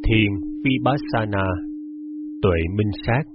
Thiền Vipassana, tuệ minh sát.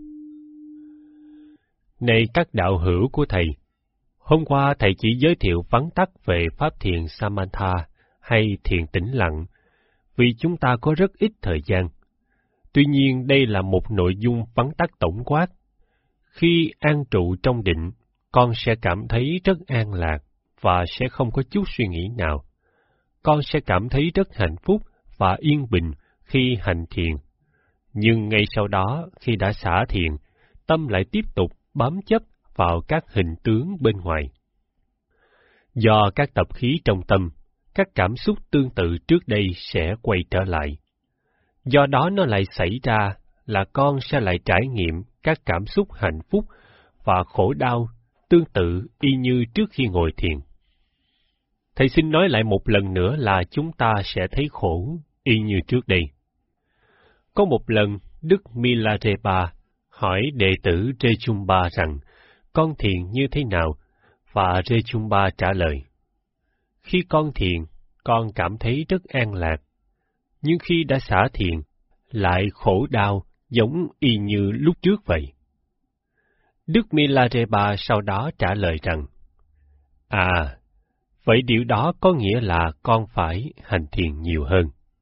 Này các đạo hữu của Thầy, hôm qua Thầy chỉ giới thiệu vắn tắt về Pháp thiền Samatha hay thiền tĩnh lặng, vì chúng ta có rất ít thời gian. Tuy nhiên đây là một nội dung vắn tắt tổng quát. Khi an trụ trong định, con sẽ cảm thấy rất an lạc và sẽ không có chút suy nghĩ nào. Con sẽ cảm thấy rất hạnh phúc và yên bình khi hành thiền. Nhưng ngay sau đó, khi đã xả thiền, tâm lại tiếp tục bám chấp vào các hình tướng bên ngoài. Do các tập khí trong tâm, các cảm xúc tương tự trước đây sẽ quay trở lại. Do đó nó lại xảy ra là con sẽ lại trải nghiệm các cảm xúc hạnh phúc và khổ đau tương tự y như trước khi ngồi thiền. Thầy xin nói lại một lần nữa là chúng ta sẽ thấy khổ y như trước đây. Có một lần, Đức Milarepa hỏi đệ tử Rejumba rằng con thiền như thế nào, và Rejumba trả lời: khi con thiền, con cảm thấy rất an lạc, nhưng khi đã xả thiền, lại khổ đau giống y như lúc trước vậy. Đức Milarepa sau đó trả lời rằng: vậy điều đó có nghĩa là con phải hành thiền nhiều hơn.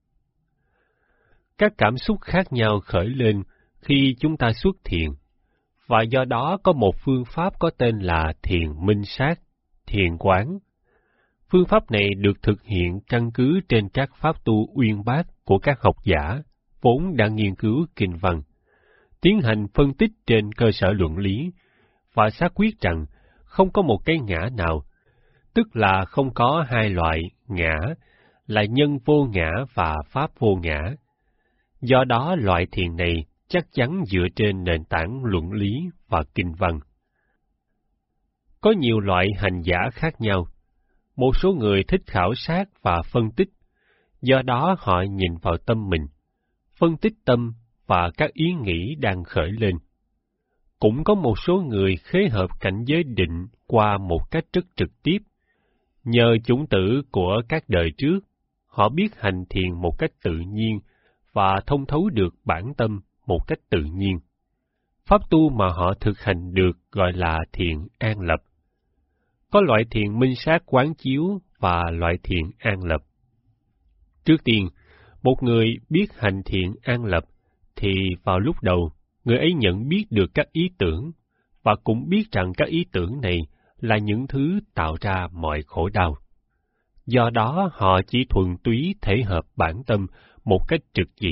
Các cảm xúc khác nhau khởi lên khi chúng ta xuất thiền, và do đó có một phương pháp có tên là thiền minh sát, thiền quán. Phương pháp này được thực hiện căn cứ trên các pháp tu uyên bác của các học giả vốn đã nghiên cứu kinh văn, tiến hành phân tích trên cơ sở luận lý, và xác quyết rằng không có một cái ngã nào, tức là không có hai loại ngã, là nhân vô ngã và pháp vô ngã. Do đó loại thiền này chắc chắn dựa trên nền tảng luận lý và kinh văn. Có nhiều loại hành giả khác nhau. Một số người thích khảo sát và phân tích, do đó họ nhìn vào tâm mình, phân tích tâm và các ý nghĩ đang khởi lên. Cũng có một số người khế hợp cảnh giới định qua một cách rất trực tiếp. Nhờ chủng tử của các đời trước, họ biết hành thiền một cách tự nhiên và thông thấu được bản tâm một cách tự nhiên. Pháp tu mà họ thực hành được gọi là thiền an lập. Có loại thiền minh sát quán chiếu và loại thiền an lập. Trước tiên, một người biết hành thiền an lập thì vào lúc đầu, người ấy nhận biết được các ý tưởng và cũng biết rằng các ý tưởng này là những thứ tạo ra mọi khổ đau. Do đó họ chỉ thuần túy thể hợp bản tâm một cách trực chỉ.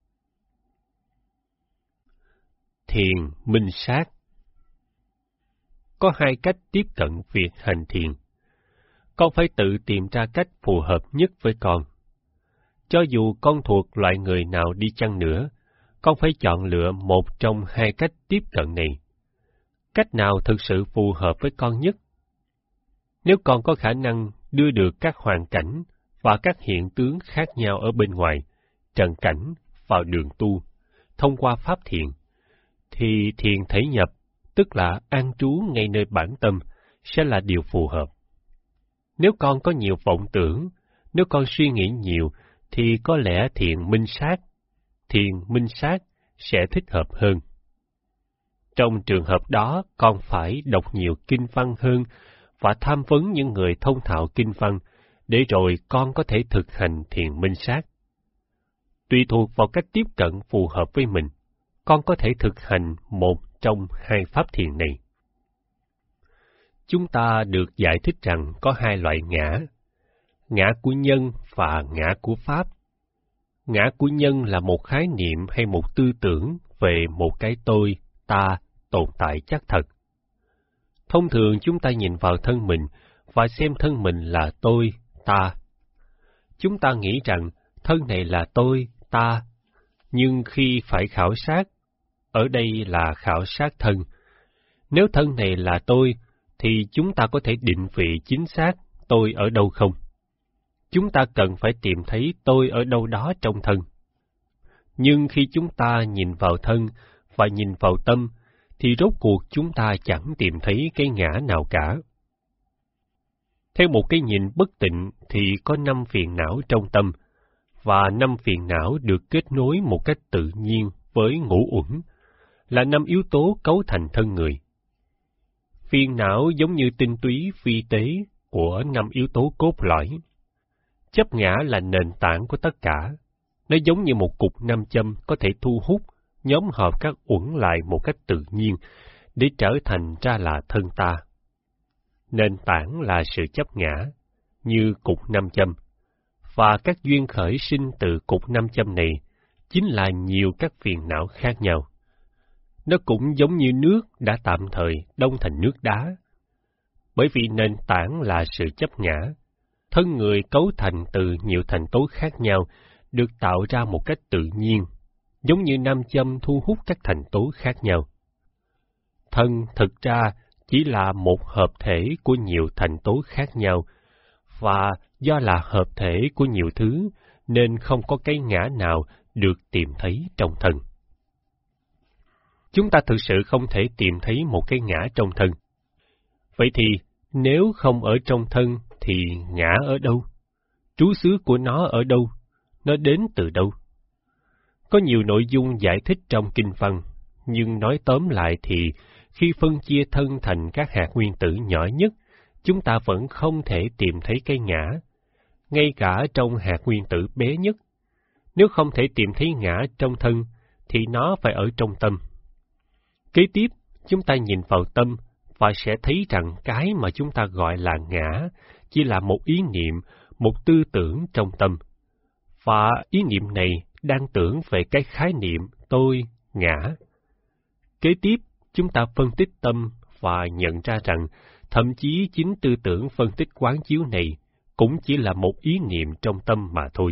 Thiền minh sát. Có hai cách tiếp cận việc hành thiền. Con phải tự tìm ra cách phù hợp nhất với con. Cho dù con thuộc loại người nào đi chăng nữa, con phải chọn lựa một trong hai cách tiếp cận này. Cách nào thực sự phù hợp với con nhất? Nếu con có khả năng đưa được các hoàn cảnh và các hiện tướng khác nhau ở bên ngoài, trần cảnh, vào đường tu, thông qua pháp thiền, thì thiền thể nhập, tức là an trú ngay nơi bản tâm, sẽ là điều phù hợp. Nếu con có nhiều vọng tưởng, nếu con suy nghĩ nhiều, thì có lẽ thiền minh sát sẽ thích hợp hơn. Trong trường hợp đó, con phải đọc nhiều kinh văn hơn và tham vấn những người thông thạo kinh văn, để rồi con có thể thực hành thiền minh sát. Tùy thuộc vào cách tiếp cận phù hợp với mình, con có thể thực hành một trong hai pháp thiền này. Chúng ta được giải thích rằng có hai loại ngã: ngã của nhân và ngã của pháp. Ngã của nhân là một khái niệm hay một tư tưởng về một cái tôi, ta, tồn tại chắc thật. Thông thường chúng ta nhìn vào thân mình và xem thân mình là tôi, ta. Chúng ta nghĩ rằng thân này là tôi, ta, nhưng khi phải khảo sát, ở đây là khảo sát thân. Nếu thân này là tôi, thì chúng ta có thể định vị chính xác tôi ở đâu không? Chúng ta cần phải tìm thấy tôi ở đâu đó trong thân. Nhưng khi chúng ta nhìn vào thân và nhìn vào tâm, thì rốt cuộc chúng ta chẳng tìm thấy cái ngã nào cả. Theo một cái nhìn bất tịnh thì có 5 phiền não trong tâm, và 5 phiền não được kết nối một cách tự nhiên với ngũ uẩn, là 5 yếu tố cấu thành thân người. Phiền não giống như tinh túy phi tế của 5 yếu tố cốt lõi. Chấp ngã là nền tảng của tất cả. Nó giống như một cục nam châm có thể thu hút, nhóm hợp các uẩn lại một cách tự nhiên để trở thành ra là thân ta. Nền tảng là sự chấp ngã, như cục nam châm, và các duyên khởi sinh từ cục nam châm này chính là nhiều các phiền não khác nhau. Nó cũng giống như nước đã tạm thời đông thành nước đá. Bởi vì nền tảng là sự chấp ngã, thân người cấu thành từ nhiều thành tố khác nhau được tạo ra một cách tự nhiên, giống như nam châm thu hút các thành tố khác nhau. Thân thực ra chỉ là một hợp thể của nhiều thành tố khác nhau, và do là hợp thể của nhiều thứ nên không có cái ngã nào được tìm thấy trong thân. Chúng ta thực sự không thể tìm thấy một cái ngã trong thân. Vậy thì, nếu không ở trong thân thì ngã ở đâu? Trú xứ của nó ở đâu? Nó đến từ đâu? Có nhiều nội dung giải thích trong kinh văn, nhưng nói tóm lại thì khi phân chia thân thành các hạt nguyên tử nhỏ nhất, chúng ta vẫn không thể tìm thấy cái ngã, ngay cả trong hạt nguyên tử bé nhất. Nếu không thể tìm thấy ngã trong thân, thì nó phải ở trong tâm. Kế tiếp, chúng ta nhìn vào tâm và sẽ thấy rằng cái mà chúng ta gọi là ngã chỉ là một ý niệm, một tư tưởng trong tâm. Và ý niệm này đang tưởng về cái khái niệm tôi, ngã. Kế tiếp, chúng ta phân tích tâm và nhận ra rằng thậm chí chính tư tưởng phân tích quán chiếu này cũng chỉ là một ý niệm trong tâm mà thôi.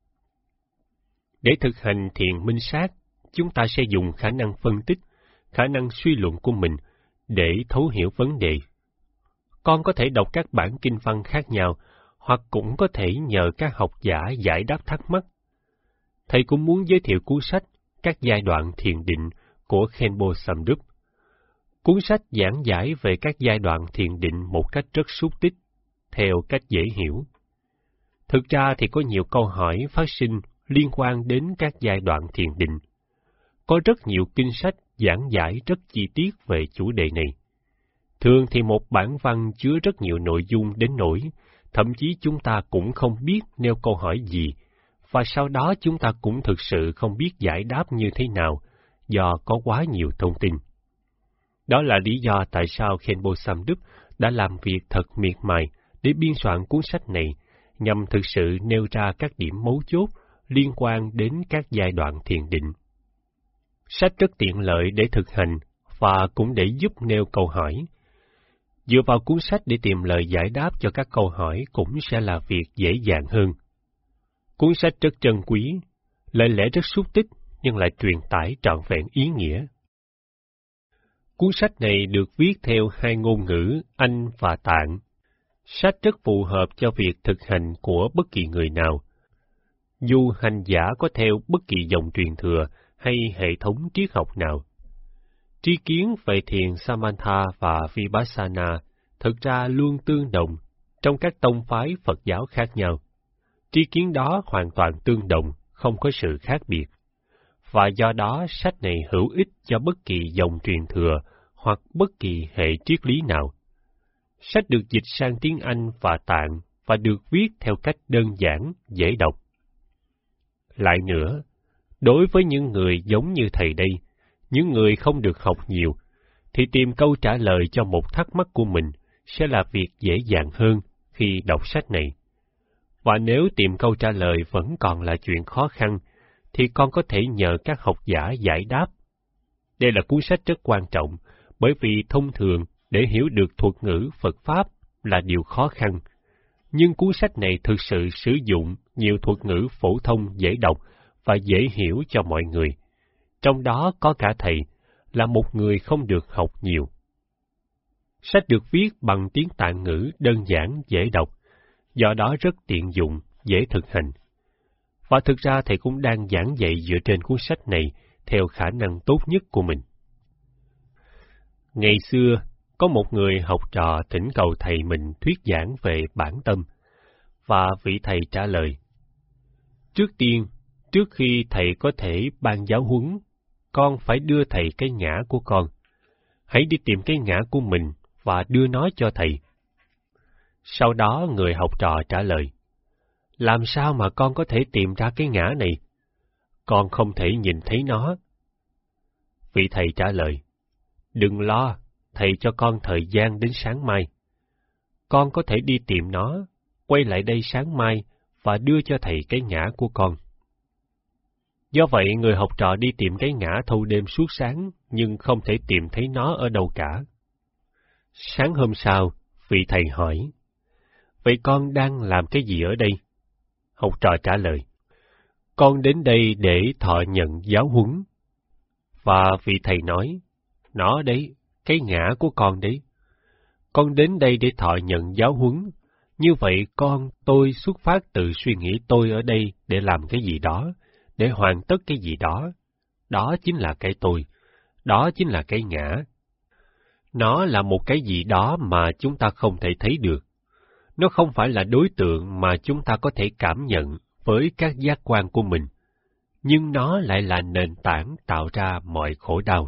Để thực hành thiền minh sát, chúng ta sẽ dùng khả năng phân tích, khả năng suy luận của mình để thấu hiểu vấn đề. Con có thể đọc các bản kinh văn khác nhau, hoặc cũng có thể nhờ các học giả giải đáp thắc mắc. Thầy cũng muốn giới thiệu cuốn sách Các giai đoạn thiền định của Khenpo Samdrup. Cuốn sách giảng giải về các giai đoạn thiền định một cách rất xúc tích, theo cách dễ hiểu. Thực ra thì có nhiều câu hỏi phát sinh liên quan đến các giai đoạn thiền định. Có rất nhiều kinh sách giảng giải rất chi tiết về chủ đề này. Thường thì một bản văn chứa rất nhiều nội dung đến nỗi, thậm chí chúng ta cũng không biết nêu câu hỏi gì, và sau đó chúng ta cũng thực sự không biết giải đáp như thế nào, do có quá nhiều thông tin. Đó là lý do tại sao Khenpo Samdrup đã làm việc thật miệt mài để biên soạn cuốn sách này, nhằm thực sự nêu ra các điểm mấu chốt liên quan đến các giai đoạn thiền định. Sách rất tiện lợi để thực hành và cũng để giúp nêu câu hỏi. Dựa vào cuốn sách để tìm lời giải đáp cho các câu hỏi cũng sẽ là việc dễ dàng hơn. Cuốn sách rất trân quý, lời lẽ rất xúc tích nhưng lại truyền tải trọn vẹn ý nghĩa. Cuốn sách này được viết theo hai ngôn ngữ Anh và Tạng. Sách rất phù hợp cho việc thực hành của bất kỳ người nào. Dù hành giả có theo bất kỳ dòng truyền thừa hay hệ thống triết học nào. Tri kiến về thiền Samatha và Vipassana thực ra luôn tương đồng trong các tông phái Phật giáo khác nhau. Tri kiến đó hoàn toàn tương đồng, không có sự khác biệt. Và do đó sách này hữu ích cho bất kỳ dòng truyền thừa hoặc bất kỳ hệ triết lý nào. Sách được dịch sang tiếng Anh và Tạng và được viết theo cách đơn giản, dễ đọc. Lại nữa, đối với những người giống như thầy đây, những người không được học nhiều, thì tìm câu trả lời cho một thắc mắc của mình sẽ là việc dễ dàng hơn khi đọc sách này. Và nếu tìm câu trả lời vẫn còn là chuyện khó khăn, thì con có thể nhờ các học giả giải đáp. Đây là cuốn sách rất quan trọng, bởi vì thông thường để hiểu được thuật ngữ Phật Pháp là điều khó khăn. Nhưng cuốn sách này thực sự sử dụng nhiều thuật ngữ phổ thông dễ đọc và dễ hiểu cho mọi người. Trong đó có cả thầy, là một người không được học nhiều. Sách được viết bằng tiếng Tạng ngữ đơn giản, dễ đọc, do đó rất tiện dụng, dễ thực hành. Và thực ra thầy cũng đang giảng dạy dựa trên cuốn sách này theo khả năng tốt nhất của mình. Ngày xưa, có một người học trò thỉnh cầu thầy mình thuyết giảng về bản tâm, và vị thầy trả lời: Trước tiên, trước khi thầy có thể ban giáo huấn, con phải đưa thầy cái ngã của con. Hãy đi tìm cái ngã của mình và đưa nó cho thầy. Sau đó người học trò trả lời, làm sao mà con có thể tìm ra cái ngã này? Con không thể nhìn thấy nó. Vị thầy trả lời, đừng lo, thầy cho con thời gian đến sáng mai. Con có thể đi tìm nó, quay lại đây sáng mai và đưa cho thầy cái ngã của con. Do vậy, người học trò đi tìm cái ngã thâu đêm suốt sáng, nhưng không thể tìm thấy nó ở đâu cả. Sáng hôm sau, vị thầy hỏi, vậy con đang làm cái gì ở đây? Học trò trả lời, con đến đây để thọ nhận giáo huấn. Và vị thầy nói, nó đấy, cái ngã của con đấy. Con đến đây để thọ nhận giáo huấn. Như vậy tôi xuất phát từ suy nghĩ tôi ở đây để làm cái gì đó, để hoàn tất cái gì đó. Đó chính là cái tôi, đó chính là cái ngã. Nó là một cái gì đó mà chúng ta không thể thấy được. Nó không phải là đối tượng mà chúng ta có thể cảm nhận với các giác quan của mình, nhưng nó lại là nền tảng tạo ra mọi khổ đau.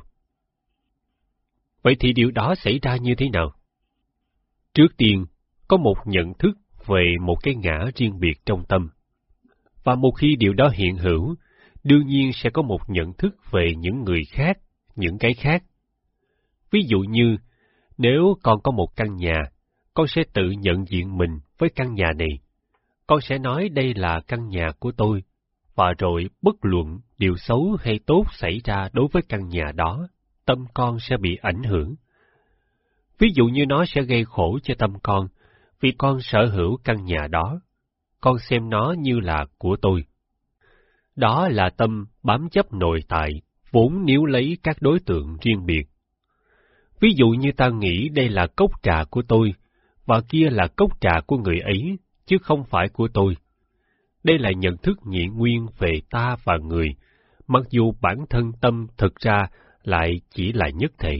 Vậy thì điều đó xảy ra như thế nào? Trước tiên, có một nhận thức về một cái ngã riêng biệt trong tâm. Và một khi điều đó hiện hữu, đương nhiên sẽ có một nhận thức về những người khác, những cái khác. Ví dụ như, nếu con có một căn nhà, con sẽ tự nhận diện mình với căn nhà này. Con sẽ nói đây là căn nhà của tôi, và rồi bất luận điều xấu hay tốt xảy ra đối với căn nhà đó, tâm con sẽ bị ảnh hưởng. Ví dụ như nó sẽ gây khổ cho tâm con, vì con sở hữu căn nhà đó. Con xem nó như là của tôi. Đó là tâm bám chấp nội tại, vốn níu lấy các đối tượng riêng biệt. Ví dụ như ta nghĩ đây là cốc trà của tôi, và kia là cốc trà của người ấy, chứ không phải của tôi. Đây là nhận thức nhị nguyên về ta và người, mặc dù bản thân tâm thực ra lại chỉ là nhất thể.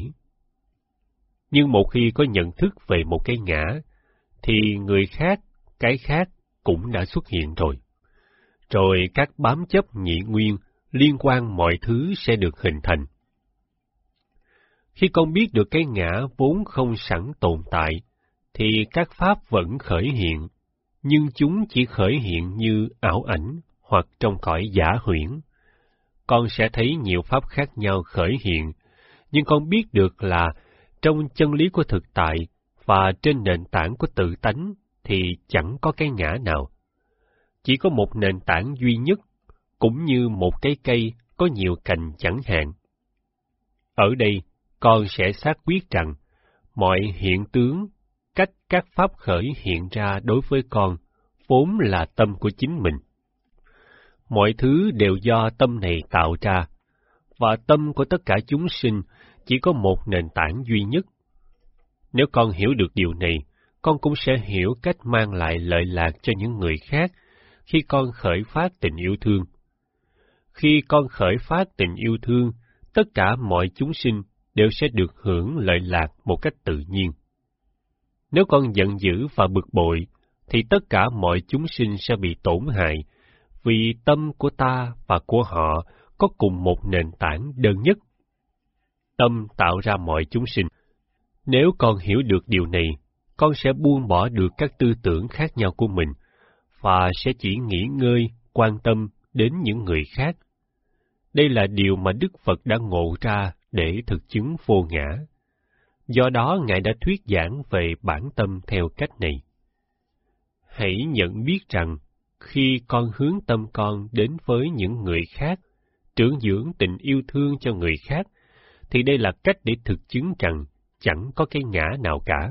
Nhưng một khi có nhận thức về một cái ngã, thì người khác, cái khác cũng đã xuất hiện rồi. Rồi các bám chấp nhị nguyên liên quan mọi thứ sẽ được hình thành. Khi con biết được cái ngã vốn không sẵn tồn tại, thì các pháp vẫn khởi hiện, nhưng chúng chỉ khởi hiện như ảo ảnh hoặc trong cõi giả huyễn. Con sẽ thấy nhiều pháp khác nhau khởi hiện, nhưng con biết được là trong chân lý của thực tại và trên nền tảng của tự tánh thì chẳng có cái ngã nào. Chỉ có một nền tảng duy nhất, cũng như một cái cây có nhiều cành chẳng hạn. Ở đây, con sẽ xác quyết rằng, mọi hiện tướng, cách các pháp khởi hiện ra đối với con, vốn là tâm của chính mình. Mọi thứ đều do tâm này tạo ra, và tâm của tất cả chúng sinh chỉ có một nền tảng duy nhất. Nếu con hiểu được điều này, con cũng sẽ hiểu cách mang lại lợi lạc cho những người khác khi con khởi phát tình yêu thương. Khi con khởi phát tình yêu thương, tất cả mọi chúng sinh đều sẽ được hưởng lợi lạc một cách tự nhiên. Nếu con giận dữ và bực bội, thì tất cả mọi chúng sinh sẽ bị tổn hại, vì tâm của ta và của họ có cùng một nền tảng đơn nhất. Tâm tạo ra mọi chúng sinh. Nếu con hiểu được điều này, con sẽ buông bỏ được các tư tưởng khác nhau của mình, và sẽ chỉ nghỉ ngơi, quan tâm đến những người khác. Đây là điều mà Đức Phật đã ngộ ra để thực chứng vô ngã. Do đó, Ngài đã thuyết giảng về bản tâm theo cách này. Hãy nhận biết rằng, khi con hướng tâm con đến với những người khác, trưởng dưỡng tình yêu thương cho người khác, thì đây là cách để thực chứng rằng chẳng có cái ngã nào cả.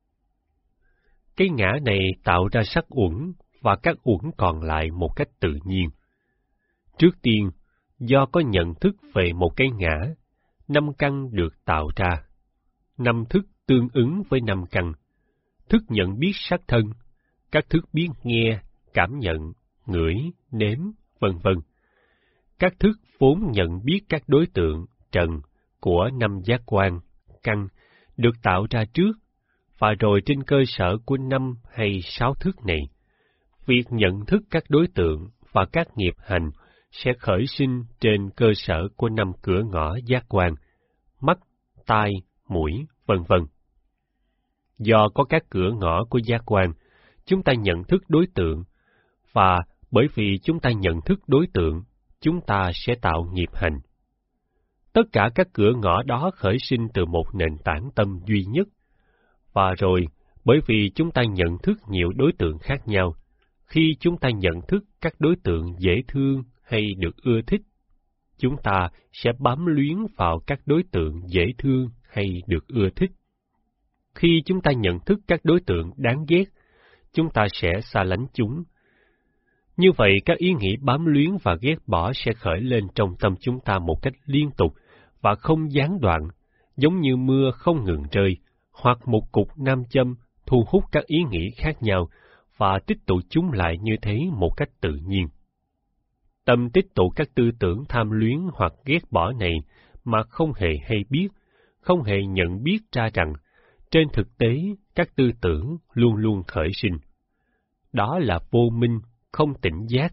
Cái ngã này tạo ra sắc uẩn và các uẩn còn lại một cách tự nhiên. Trước tiên, do có nhận thức về một cái ngã, 5 căn được tạo ra. 5 thức tương ứng với 5 căn. Thức nhận biết sắc thân, các thức biết nghe, cảm nhận, ngửi, nếm, vân vân. Các thức vốn nhận biết các đối tượng, trần, của 5 giác quan, căn, được tạo ra trước, và rồi trên cơ sở của 5 hay 6 thức này, việc nhận thức các đối tượng và các nghiệp hành sẽ khởi sinh trên cơ sở của 5 cửa ngõ giác quan: mắt, tai, mũi, vân vân. Do có các cửa ngõ của giác quan, chúng ta nhận thức đối tượng, và bởi vì chúng ta nhận thức đối tượng, chúng ta sẽ tạo nghiệp hành. Tất cả các cửa ngõ đó khởi sinh từ một nền tảng tâm duy nhất, và rồi bởi vì chúng ta nhận thức nhiều đối tượng khác nhau, khi chúng ta nhận thức các đối tượng dễ thương hay được ưa thích, chúng ta sẽ bám luyến vào các đối tượng dễ thương hay được ưa thích. Khi chúng ta nhận thức các đối tượng đáng ghét, chúng ta sẽ xa lánh chúng. Như vậy, các ý nghĩ bám luyến và ghét bỏ sẽ khởi lên trong tâm chúng ta một cách liên tục và không gián đoạn, giống như mưa không ngừng rơi, hoặc một cục nam châm thu hút các ý nghĩ khác nhau và tích tụ chúng lại như thế một cách tự nhiên. Tâm tích tụ các tư tưởng tham luyến hoặc ghét bỏ này mà không hề hay biết, không hề nhận biết ra rằng, trên thực tế các tư tưởng luôn luôn khởi sinh. Đó là vô minh, không tỉnh giác.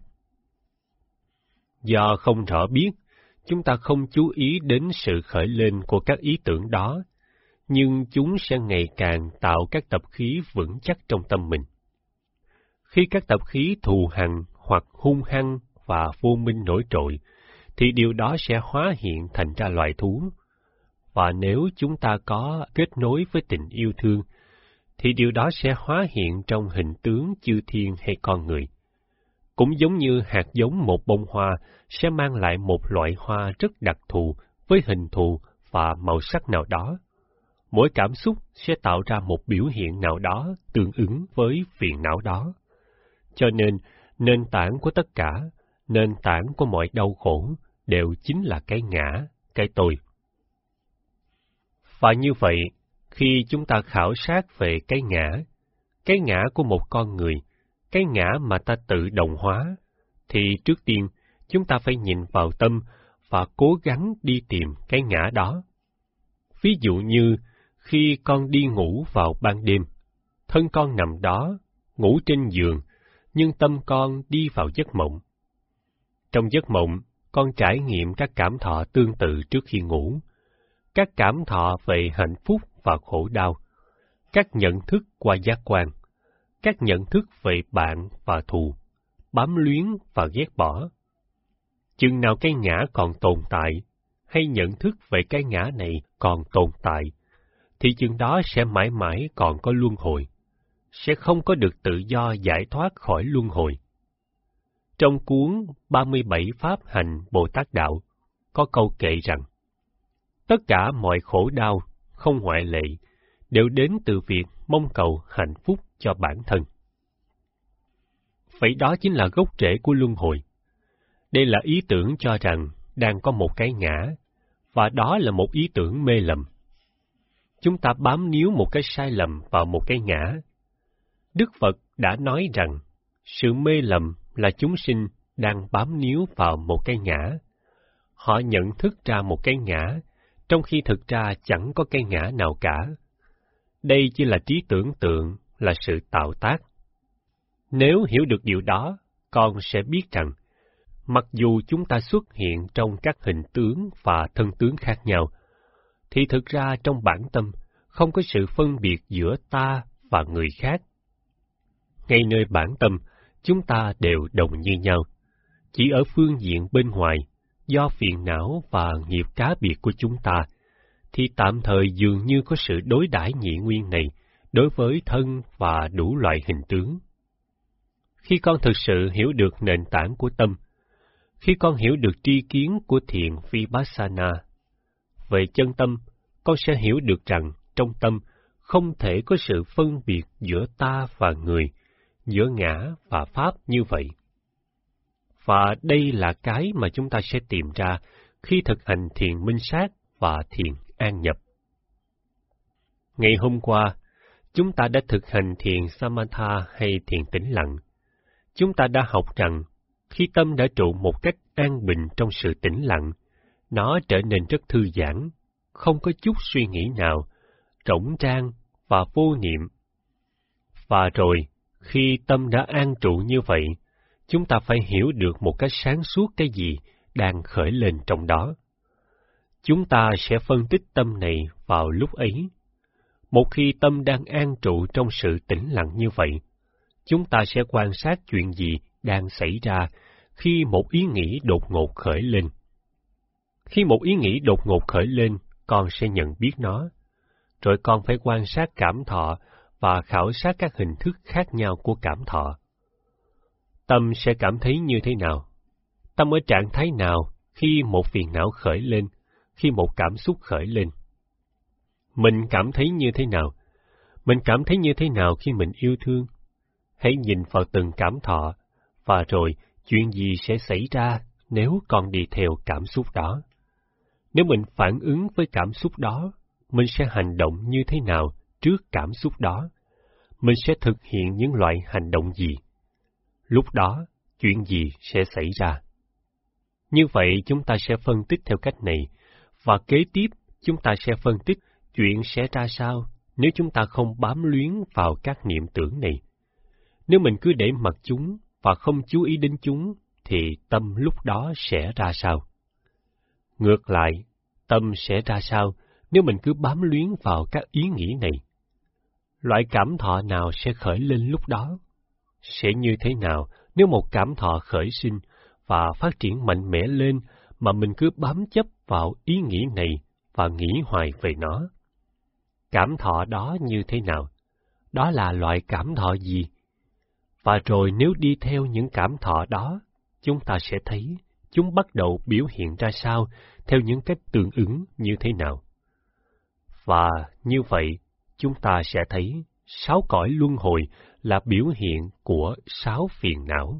Do không rõ biết, chúng ta không chú ý đến sự khởi lên của các ý tưởng đó, nhưng chúng sẽ ngày càng tạo các tập khí vững chắc trong tâm mình. Khi các tập khí thù hằn hoặc hung hăng và vô minh nổi trội, thì điều đó sẽ hóa hiện thành ra loài thú. Và nếu chúng ta có kết nối với tình yêu thương, thì điều đó sẽ hóa hiện trong hình tướng chư thiên hay con người. Cũng giống như hạt giống một bông hoa sẽ mang lại một loại hoa rất đặc thù với hình thù và màu sắc nào đó. Mỗi cảm xúc sẽ tạo ra một biểu hiện nào đó tương ứng với phiền não đó. Cho nên, nền tảng của tất cả, nền tảng của mọi đau khổ đều chính là cái ngã, cái tôi. Và như vậy, khi chúng ta khảo sát về cái ngã của một con người, cái ngã mà ta tự đồng hóa, thì trước tiên chúng ta phải nhìn vào tâm và cố gắng đi tìm cái ngã đó. Ví dụ như, khi con đi ngủ vào ban đêm, thân con nằm đó, ngủ trên giường, nhưng tâm con đi vào giấc mộng. Trong giấc mộng, con trải nghiệm các cảm thọ tương tự trước khi ngủ, các cảm thọ về hạnh phúc và khổ đau, các nhận thức qua giác quan, các nhận thức về bạn và thù, bám luyến và ghét bỏ. Chừng nào cái ngã còn tồn tại, hay nhận thức về cái ngã này còn tồn tại, thì chừng đó sẽ mãi mãi còn có luân hồi, sẽ không có được tự do giải thoát khỏi luân hồi. Trong cuốn 37 Pháp Hành Bồ Tát Đạo, có câu kệ rằng, tất cả mọi khổ đau, không ngoại lệ, đều đến từ việc mong cầu hạnh phúc cho bản thân. Vậy đó chính là gốc rễ của luân hồi. Đây là ý tưởng cho rằng đang có một cái ngã, và đó là một ý tưởng mê lầm. Chúng ta bám níu một cái sai lầm vào một cái ngã. Đức Phật đã nói rằng, sự mê lầm là chúng sinh đang bám níu vào một cái ngã. Họ nhận thức ra một cái ngã, trong khi thực ra chẳng có cái ngã nào cả. Đây chỉ là trí tưởng tượng, là sự tạo tác. Nếu hiểu được điều đó, con sẽ biết rằng, mặc dù chúng ta xuất hiện trong các hình tướng và thân tướng khác nhau, thì thực ra trong bản tâm không có sự phân biệt giữa ta và người khác. Ngay nơi bản tâm, chúng ta đều đồng như nhau. Chỉ ở phương diện bên ngoài, do phiền não và nghiệp cá biệt của chúng ta, thì tạm thời dường như có sự đối đãi nhị nguyên này đối với thân và đủ loại hình tướng. Khi con thực sự hiểu được nền tảng của tâm, khi con hiểu được tri kiến của thiền Vipassana về chân tâm, con sẽ hiểu được rằng trong tâm không thể có sự phân biệt giữa ta và người, giữa ngã và pháp như vậy. Và đây là cái mà chúng ta sẽ tìm ra khi thực hành thiền minh sát và thiền an nhập. Ngày hôm qua, chúng ta đã thực hành thiền Samatha hay thiền tĩnh lặng. Chúng ta đã học rằng, khi tâm đã trụ một cách an bình trong sự tĩnh lặng, nó trở nên rất thư giãn, không có chút suy nghĩ nào, rỗng rang và vô niệm. Và rồi, khi tâm đã an trụ như vậy, chúng ta phải hiểu được một cách sáng suốt cái gì đang khởi lên trong đó. Chúng ta sẽ phân tích tâm này vào lúc ấy. Một khi tâm đang an trụ trong sự tĩnh lặng như vậy, chúng ta sẽ quan sát chuyện gì đang xảy ra khi một ý nghĩ đột ngột khởi lên. Khi một ý nghĩ đột ngột khởi lên, con sẽ nhận biết nó, rồi con phải quan sát cảm thọ và khảo sát các hình thức khác nhau của cảm thọ. Tâm sẽ cảm thấy như thế nào? Tâm ở trạng thái nào khi một phiền não khởi lên, khi một cảm xúc khởi lên? Mình cảm thấy như thế nào? Mình cảm thấy như thế nào khi mình yêu thương? Hãy nhìn vào từng cảm thọ, và rồi chuyện gì sẽ xảy ra nếu con đi theo cảm xúc đó? Nếu mình phản ứng với cảm xúc đó, mình sẽ hành động như thế nào trước cảm xúc đó? Mình sẽ thực hiện những loại hành động gì? Lúc đó, chuyện gì sẽ xảy ra? Như vậy chúng ta sẽ phân tích theo cách này, và kế tiếp chúng ta sẽ phân tích chuyện sẽ ra sao nếu chúng ta không bám luyến vào các niệm tưởng này. Nếu mình cứ để mặc chúng và không chú ý đến chúng, thì tâm lúc đó sẽ ra sao? Ngược lại, tâm sẽ ra sao nếu mình cứ bám luyến vào các ý nghĩ này? Loại cảm thọ nào sẽ khởi lên lúc đó? Sẽ như thế nào nếu một cảm thọ khởi sinh và phát triển mạnh mẽ lên mà mình cứ bám chấp vào ý nghĩ này và nghĩ hoài về nó? Cảm thọ đó như thế nào? Đó là loại cảm thọ gì? Và rồi nếu đi theo những cảm thọ đó, chúng ta sẽ thấy chúng bắt đầu biểu hiện ra sao theo những cách tương ứng như thế nào. Và như vậy, chúng ta sẽ thấy 6 cõi luân hồi là biểu hiện của 6 phiền não.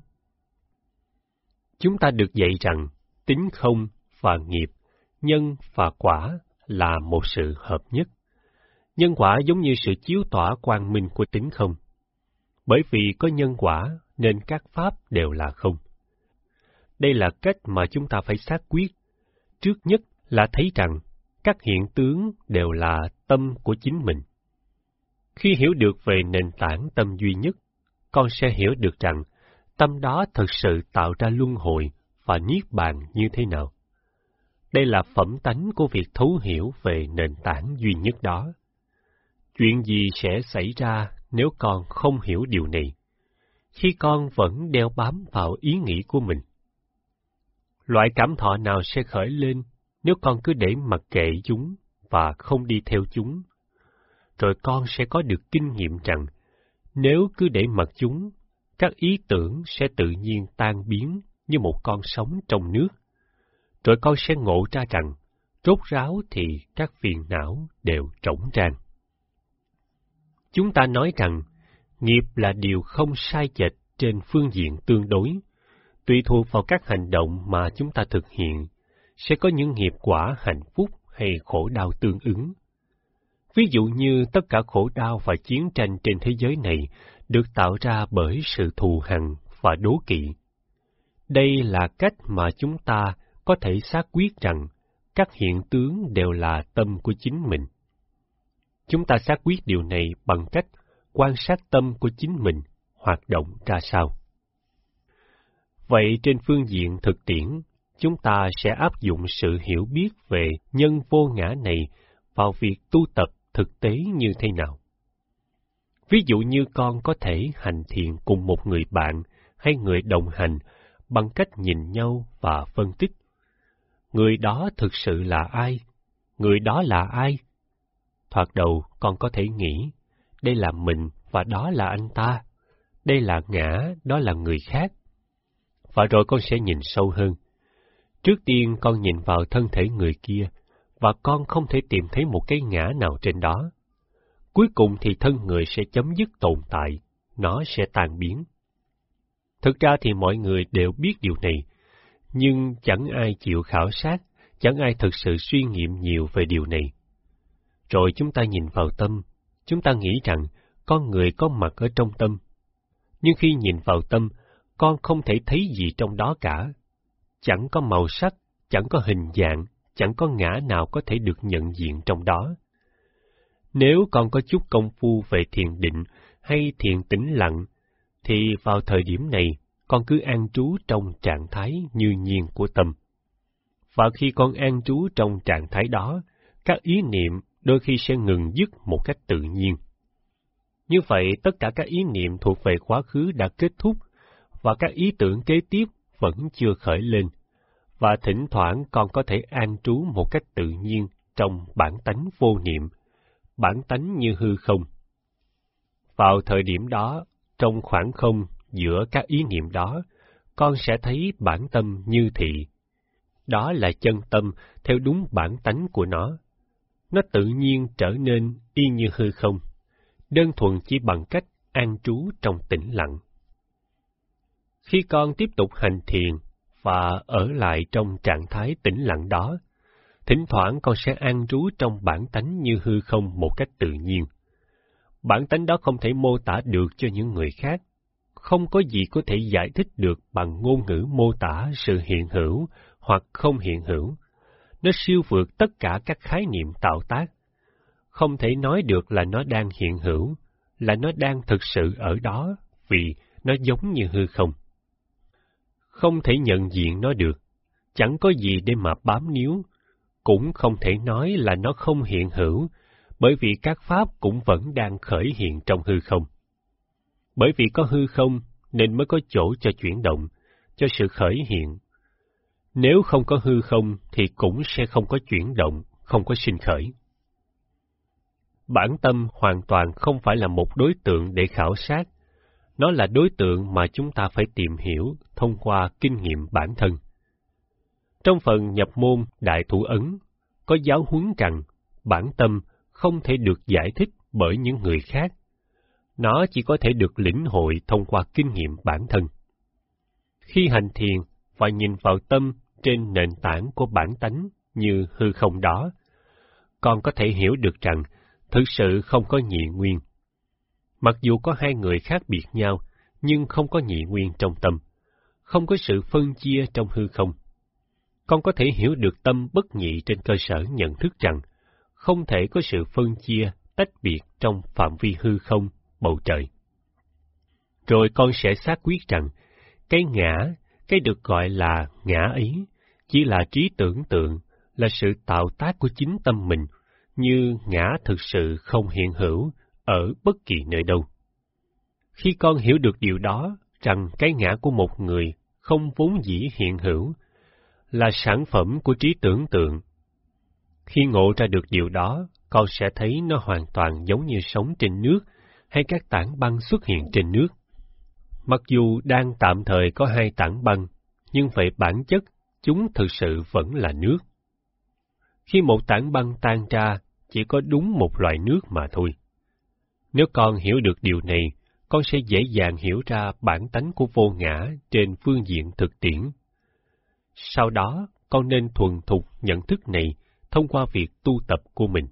Chúng ta được dạy rằng tính không và nghiệp, nhân và quả là một sự hợp nhất. Nhân quả giống như sự chiếu tỏa quang minh của tính không. Bởi vì có nhân quả nên các pháp đều là không. Đây là cách mà chúng ta phải xác quyết. Trước nhất là thấy rằng các hiện tướng đều là tâm của chính mình. Khi hiểu được về nền tảng tâm duy nhất, con sẽ hiểu được rằng tâm đó thực sự tạo ra luân hồi và niết bàn như thế nào. Đây là phẩm tánh của việc thấu hiểu về nền tảng duy nhất đó. Chuyện gì sẽ xảy ra nếu con không hiểu điều này, khi con vẫn đeo bám vào ý nghĩ của mình? Loại cảm thọ nào sẽ khởi lên nếu con cứ để mặc kệ chúng và không đi theo chúng? Rồi con sẽ có được kinh nghiệm rằng nếu cứ để mặc chúng, các ý tưởng sẽ tự nhiên tan biến như một con sóng trong nước. Rồi con sẽ ngộ ra rằng rốt ráo thì các phiền não đều rỗng rang. Chúng ta nói rằng nghiệp là điều không sai chệch trên phương diện tương đối. Tùy thuộc vào các hành động mà chúng ta thực hiện, sẽ có những nghiệp quả hạnh phúc hay khổ đau tương ứng. Ví dụ như tất cả khổ đau và chiến tranh trên thế giới này được tạo ra bởi sự thù hằn và đố kỵ. Đây là cách mà chúng ta có thể xác quyết rằng các hiện tướng đều là tâm của chính mình. Chúng ta xác quyết điều này bằng cách quan sát tâm của chính mình hoạt động ra sao. Vậy trên phương diện thực tiễn, chúng ta sẽ áp dụng sự hiểu biết về nhân vô ngã này vào việc tu tập thực tế như thế nào. Ví dụ như con có thể hành thiền cùng một người bạn hay người đồng hành bằng cách nhìn nhau và phân tích. Người đó thực sự là ai? Người đó là ai? Thoạt đầu con có thể nghĩ, đây là mình và đó là anh ta. Đây là ngã, đó là người khác. Và rồi con sẽ nhìn sâu hơn. Trước tiên con nhìn vào thân thể người kia, và con không thể tìm thấy một cái ngã nào trên đó. Cuối cùng thì thân người sẽ chấm dứt tồn tại, nó sẽ tan biến. Thực ra thì mọi người đều biết điều này, nhưng chẳng ai chịu khảo sát, chẳng ai thực sự suy nghiệm nhiều về điều này. Rồi chúng ta nhìn vào tâm, chúng ta nghĩ rằng con người có mặt ở trong tâm. Nhưng khi nhìn vào tâm, con không thể thấy gì trong đó cả. Chẳng có màu sắc, chẳng có hình dạng, chẳng có ngã nào có thể được nhận diện trong đó. Nếu con có chút công phu về thiền định hay thiền tĩnh lặng, thì vào thời điểm này, con cứ an trú trong trạng thái như nhiên của tâm. Và khi con an trú trong trạng thái đó, các ý niệm đôi khi sẽ ngừng dứt một cách tự nhiên. Như vậy, tất cả các ý niệm thuộc về quá khứ đã kết thúc, và các ý tưởng kế tiếp vẫn chưa khởi lên, và thỉnh thoảng con có thể an trú một cách tự nhiên trong bản tánh vô niệm, bản tánh như hư không. Vào thời điểm đó, trong khoảng không giữa các ý niệm đó, con sẽ thấy bản tâm như thị. Đó là chân tâm theo đúng bản tánh của nó. Nó tự nhiên trở nên y như hư không, đơn thuần chỉ bằng cách an trú trong tĩnh lặng. Khi con tiếp tục hành thiền và ở lại trong trạng thái tĩnh lặng đó, thỉnh thoảng con sẽ an trú trong bản tánh như hư không một cách tự nhiên. Bản tánh đó không thể mô tả được cho những người khác, không có gì có thể giải thích được bằng ngôn ngữ mô tả sự hiện hữu hoặc không hiện hữu. Nó siêu vượt tất cả các khái niệm tạo tác. Không thể nói được là nó đang hiện hữu, là nó đang thực sự ở đó, vì nó giống như hư không. Không thể nhận diện nó được, chẳng có gì để mà bám níu, cũng không thể nói là nó không hiện hữu, bởi vì các pháp cũng vẫn đang khởi hiện trong hư không. Bởi vì có hư không nên mới có chỗ cho chuyển động, cho sự khởi hiện. Nếu không có hư không thì cũng sẽ không có chuyển động, không có sinh khởi. Bản tâm hoàn toàn không phải là một đối tượng để khảo sát, nó là đối tượng mà chúng ta phải tìm hiểu thông qua kinh nghiệm bản thân. Trong phần nhập môn Đại Thủ Ấn, có giáo huấn rằng bản tâm không thể được giải thích bởi những người khác. Nó chỉ có thể được lĩnh hội thông qua kinh nghiệm bản thân. Khi hành thiền và nhìn vào tâm trên nền tảng của bản tánh như hư không đó, con có thể hiểu được rằng thực sự không có nhị nguyên. Mặc dù có hai người khác biệt nhau, nhưng không có nhị nguyên trong tâm, không có sự phân chia trong hư không. Con có thể hiểu được tâm bất nhị trên cơ sở nhận thức rằng không thể có sự phân chia, tách biệt trong phạm vi hư không, bầu trời. Rồi con sẽ xác quyết rằng cái ngã, cái được gọi là ngã ấy, chỉ là trí tưởng tượng, là sự tạo tác của chính tâm mình, như ngã thực sự không hiện hữu ở bất kỳ nơi đâu. Khi con hiểu được điều đó, rằng cái ngã của một người không vốn dĩ hiện hữu, là sản phẩm của trí tưởng tượng. Khi ngộ ra được điều đó, con sẽ thấy nó hoàn toàn giống như sống trên nước hay các tảng băng xuất hiện trên nước. Mặc dù đang tạm thời có hai tảng băng, nhưng về bản chất, chúng thực sự vẫn là nước. Khi một tảng băng tan ra, chỉ có đúng một loại nước mà thôi. Nếu con hiểu được điều này, con sẽ dễ dàng hiểu ra bản tánh của vô ngã trên phương diện thực tiễn. Sau đó, con nên thuần thục nhận thức này thông qua việc tu tập của mình.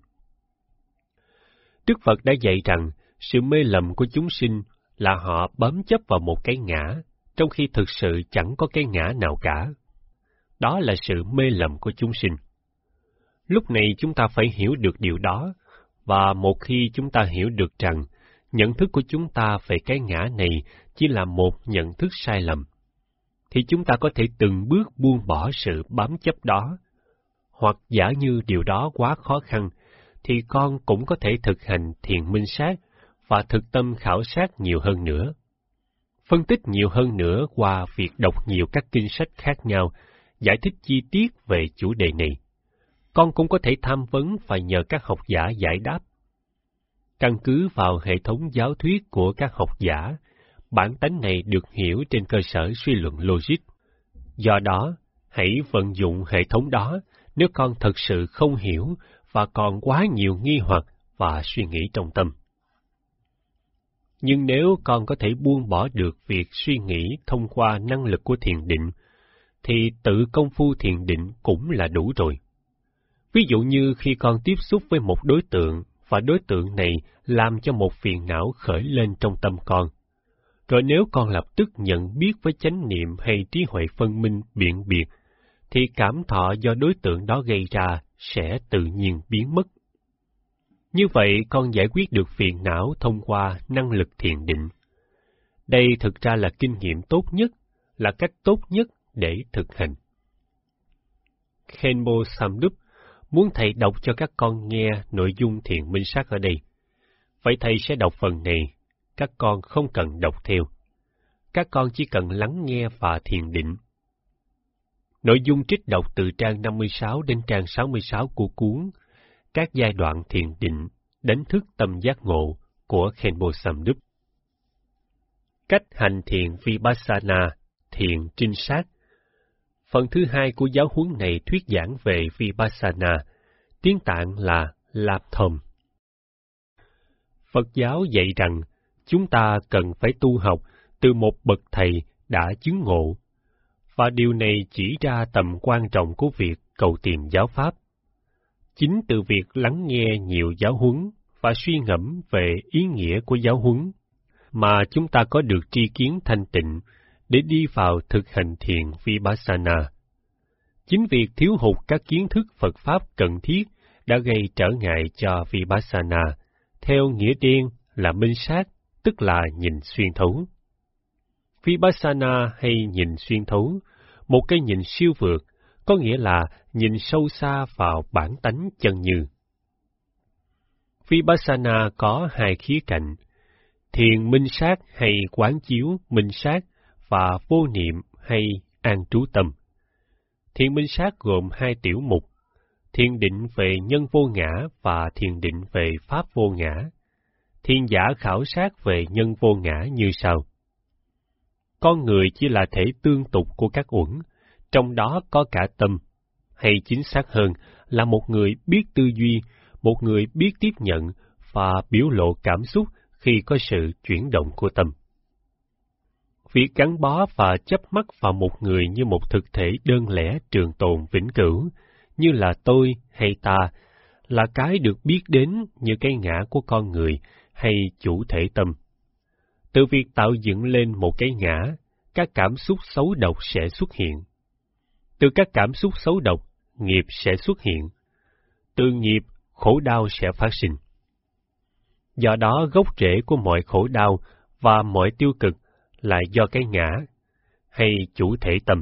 Đức Phật đã dạy rằng sự mê lầm của chúng sinh là họ bám chấp vào một cái ngã, trong khi thực sự chẳng có cái ngã nào cả. Đó là sự mê lầm của chúng sinh. Lúc này chúng ta phải hiểu được điều đó, và một khi chúng ta hiểu được rằng nhận thức của chúng ta về cái ngã này chỉ là một nhận thức sai lầm, thì chúng ta có thể từng bước buông bỏ sự bám chấp đó. Hoặc giả như điều đó quá khó khăn, thì con cũng có thể thực hành thiền minh sát và thực tâm khảo sát nhiều hơn nữa. Phân tích nhiều hơn nữa qua việc đọc nhiều các kinh sách khác nhau, giải thích chi tiết về chủ đề này. Con cũng có thể tham vấn và nhờ các học giả giải đáp. Căn cứ vào hệ thống giáo thuyết của các học giả, bản tánh này được hiểu trên cơ sở suy luận logic. Do đó, hãy vận dụng hệ thống đó nếu con thật sự không hiểu và còn quá nhiều nghi hoặc và suy nghĩ trong tâm. Nhưng nếu con có thể buông bỏ được việc suy nghĩ thông qua năng lực của thiền định, thì tự công phu thiền định cũng là đủ rồi. Ví dụ như khi con tiếp xúc với một đối tượng, và đối tượng này làm cho một phiền não khởi lên trong tâm con. Rồi nếu con lập tức nhận biết với chánh niệm hay trí huệ phân minh biện biệt, thì cảm thọ do đối tượng đó gây ra sẽ tự nhiên biến mất. Như vậy, con giải quyết được phiền não thông qua năng lực thiền định. Đây thực ra là kinh nghiệm tốt nhất là cách tốt nhất để thực hành. Khenpo Samdup muốn thầy đọc cho các con nghe nội dung thiền minh sát ở đây. Vậy thầy sẽ đọc phần này, các con không cần đọc theo. Các con chỉ cần lắng nghe và thiền định. Nội dung trích đọc từ trang 56 đến trang 66 của cuốn Các giai đoạn thiền định, đánh thức tâm giác ngộ của Khenpo Samdup. Cách hành thiền Vipassana, thiền trinh sát. Phần thứ hai của giáo huấn này thuyết giảng về Vipassana, tiếng Tạng là Lạp Thom. Phật giáo dạy rằng chúng ta cần phải tu học từ một bậc thầy đã chứng ngộ, và điều này chỉ ra tầm quan trọng của việc cầu tìm giáo pháp. Chính từ việc lắng nghe nhiều giáo huấn và suy ngẫm về ý nghĩa của giáo huấn mà chúng ta có được tri kiến thanh tịnh để đi vào thực hành thiền Vipassana. Chính việc thiếu hụt các kiến thức Phật Pháp cần thiết đã gây trở ngại cho Vipassana, theo nghĩa đen là minh sát, tức là nhìn xuyên thấu. Vipassana hay nhìn xuyên thấu, một cái nhìn siêu vượt, có nghĩa là nhìn sâu xa vào bản tánh chân như. Vipassana có hai khía cạnh, thiền minh sát hay quán chiếu minh sát và vô niệm hay an trú tâm. Thiền minh sát gồm hai tiểu mục, thiền định về nhân vô ngã và thiền định về pháp vô ngã. Thiền giả khảo sát về nhân vô ngã như sau. Con người chỉ là thể tương tục của các uẩn, trong đó có cả tâm, hay chính xác hơn là một người biết tư duy, một người biết tiếp nhận và biểu lộ cảm xúc khi có sự chuyển động của tâm. Việc gắn bó và chấp mắc vào một người như một thực thể đơn lẻ trường tồn vĩnh cửu, như là tôi hay ta, là cái được biết đến như cái ngã của con người hay chủ thể tâm. Từ việc tạo dựng lên một cái ngã, các cảm xúc xấu độc sẽ xuất hiện. Từ các cảm xúc xấu độc, nghiệp sẽ xuất hiện. Từ nghiệp, khổ đau sẽ phát sinh. Do đó, gốc rễ của mọi khổ đau và mọi tiêu cực là do cái ngã, hay chủ thể tâm.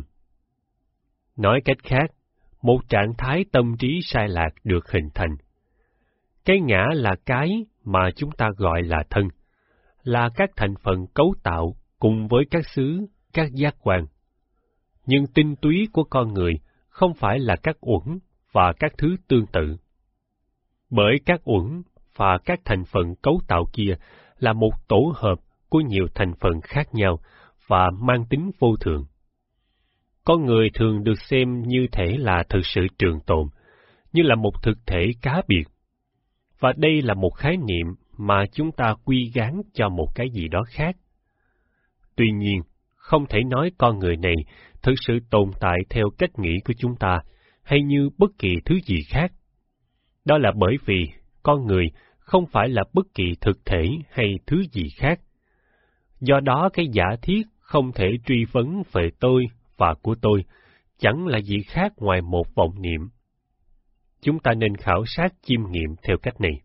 Nói cách khác, một trạng thái tâm trí sai lạc được hình thành. Cái ngã là cái mà chúng ta gọi là thân, là các thành phần cấu tạo cùng với các xứ, các giác quan. Nhưng tinh túy của con người không phải là các uẩn và các thứ tương tự. Bởi các uẩn và các thành phần cấu tạo kia là một tổ hợp của nhiều thành phần khác nhau và mang tính vô thường. Con người thường được xem như thể là thực sự trường tồn, như là một thực thể cá biệt. Và đây là một khái niệm mà chúng ta quy gán cho một cái gì đó khác. Tuy nhiên, không thể nói con người này thực sự tồn tại theo cách nghĩ của chúng ta, hay như bất kỳ thứ gì khác. Đó là bởi vì con người không phải là bất kỳ thực thể hay thứ gì khác. Do đó cái giả thiết không thể truy vấn về tôi và của tôi, chẳng là gì khác ngoài một vọng niệm. Chúng ta nên khảo sát chiêm nghiệm theo cách này.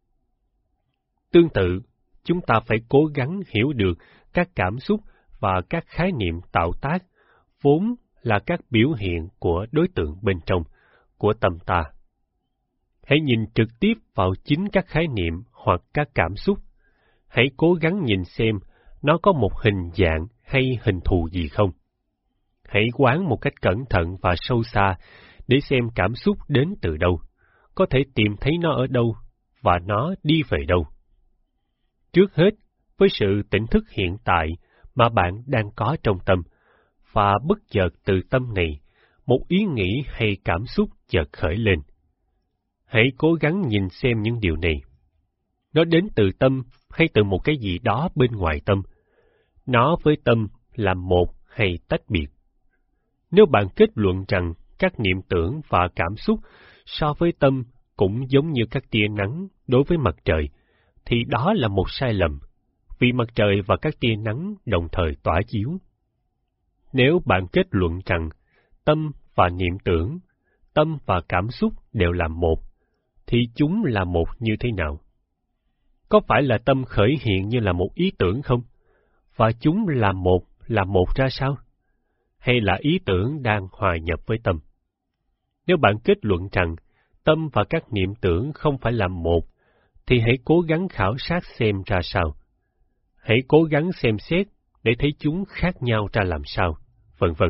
Tương tự, chúng ta phải cố gắng hiểu được các cảm xúc và các khái niệm tạo tác, vốn là các biểu hiện của đối tượng bên trong, của tâm ta. Hãy nhìn trực tiếp vào chính các khái niệm hoặc các cảm xúc. Hãy cố gắng nhìn xem nó có một hình dạng hay hình thù gì không. Hãy quán một cách cẩn thận và sâu xa để xem cảm xúc đến từ đâu, có thể tìm thấy nó ở đâu và nó đi về đâu. Trước hết, với sự tỉnh thức hiện tại mà bạn đang có trong tâm, và bất chợt từ tâm này, một ý nghĩ hay cảm xúc chợt khởi lên. Hãy cố gắng nhìn xem những điều này. Nó đến từ tâm hay từ một cái gì đó bên ngoài tâm? Nó với tâm là một hay tách biệt? Nếu bạn kết luận rằng các niệm tưởng và cảm xúc so với tâm cũng giống như các tia nắng đối với mặt trời, thì đó là một sai lầm, vì mặt trời và các tia nắng đồng thời tỏa chiếu. Nếu bạn kết luận rằng tâm và niệm tưởng, tâm và cảm xúc đều là một, thì chúng là một như thế nào? Có phải là tâm khởi hiện như là một ý tưởng không? Và chúng là một ra sao? hay là ý tưởng đang hòa nhập với tâm? Nếu bạn kết luận rằng tâm và các niệm tưởng không phải là một, thì hãy cố gắng khảo sát xem ra sao. Hãy cố gắng xem xét để thấy chúng khác nhau ra làm sao, vân vân.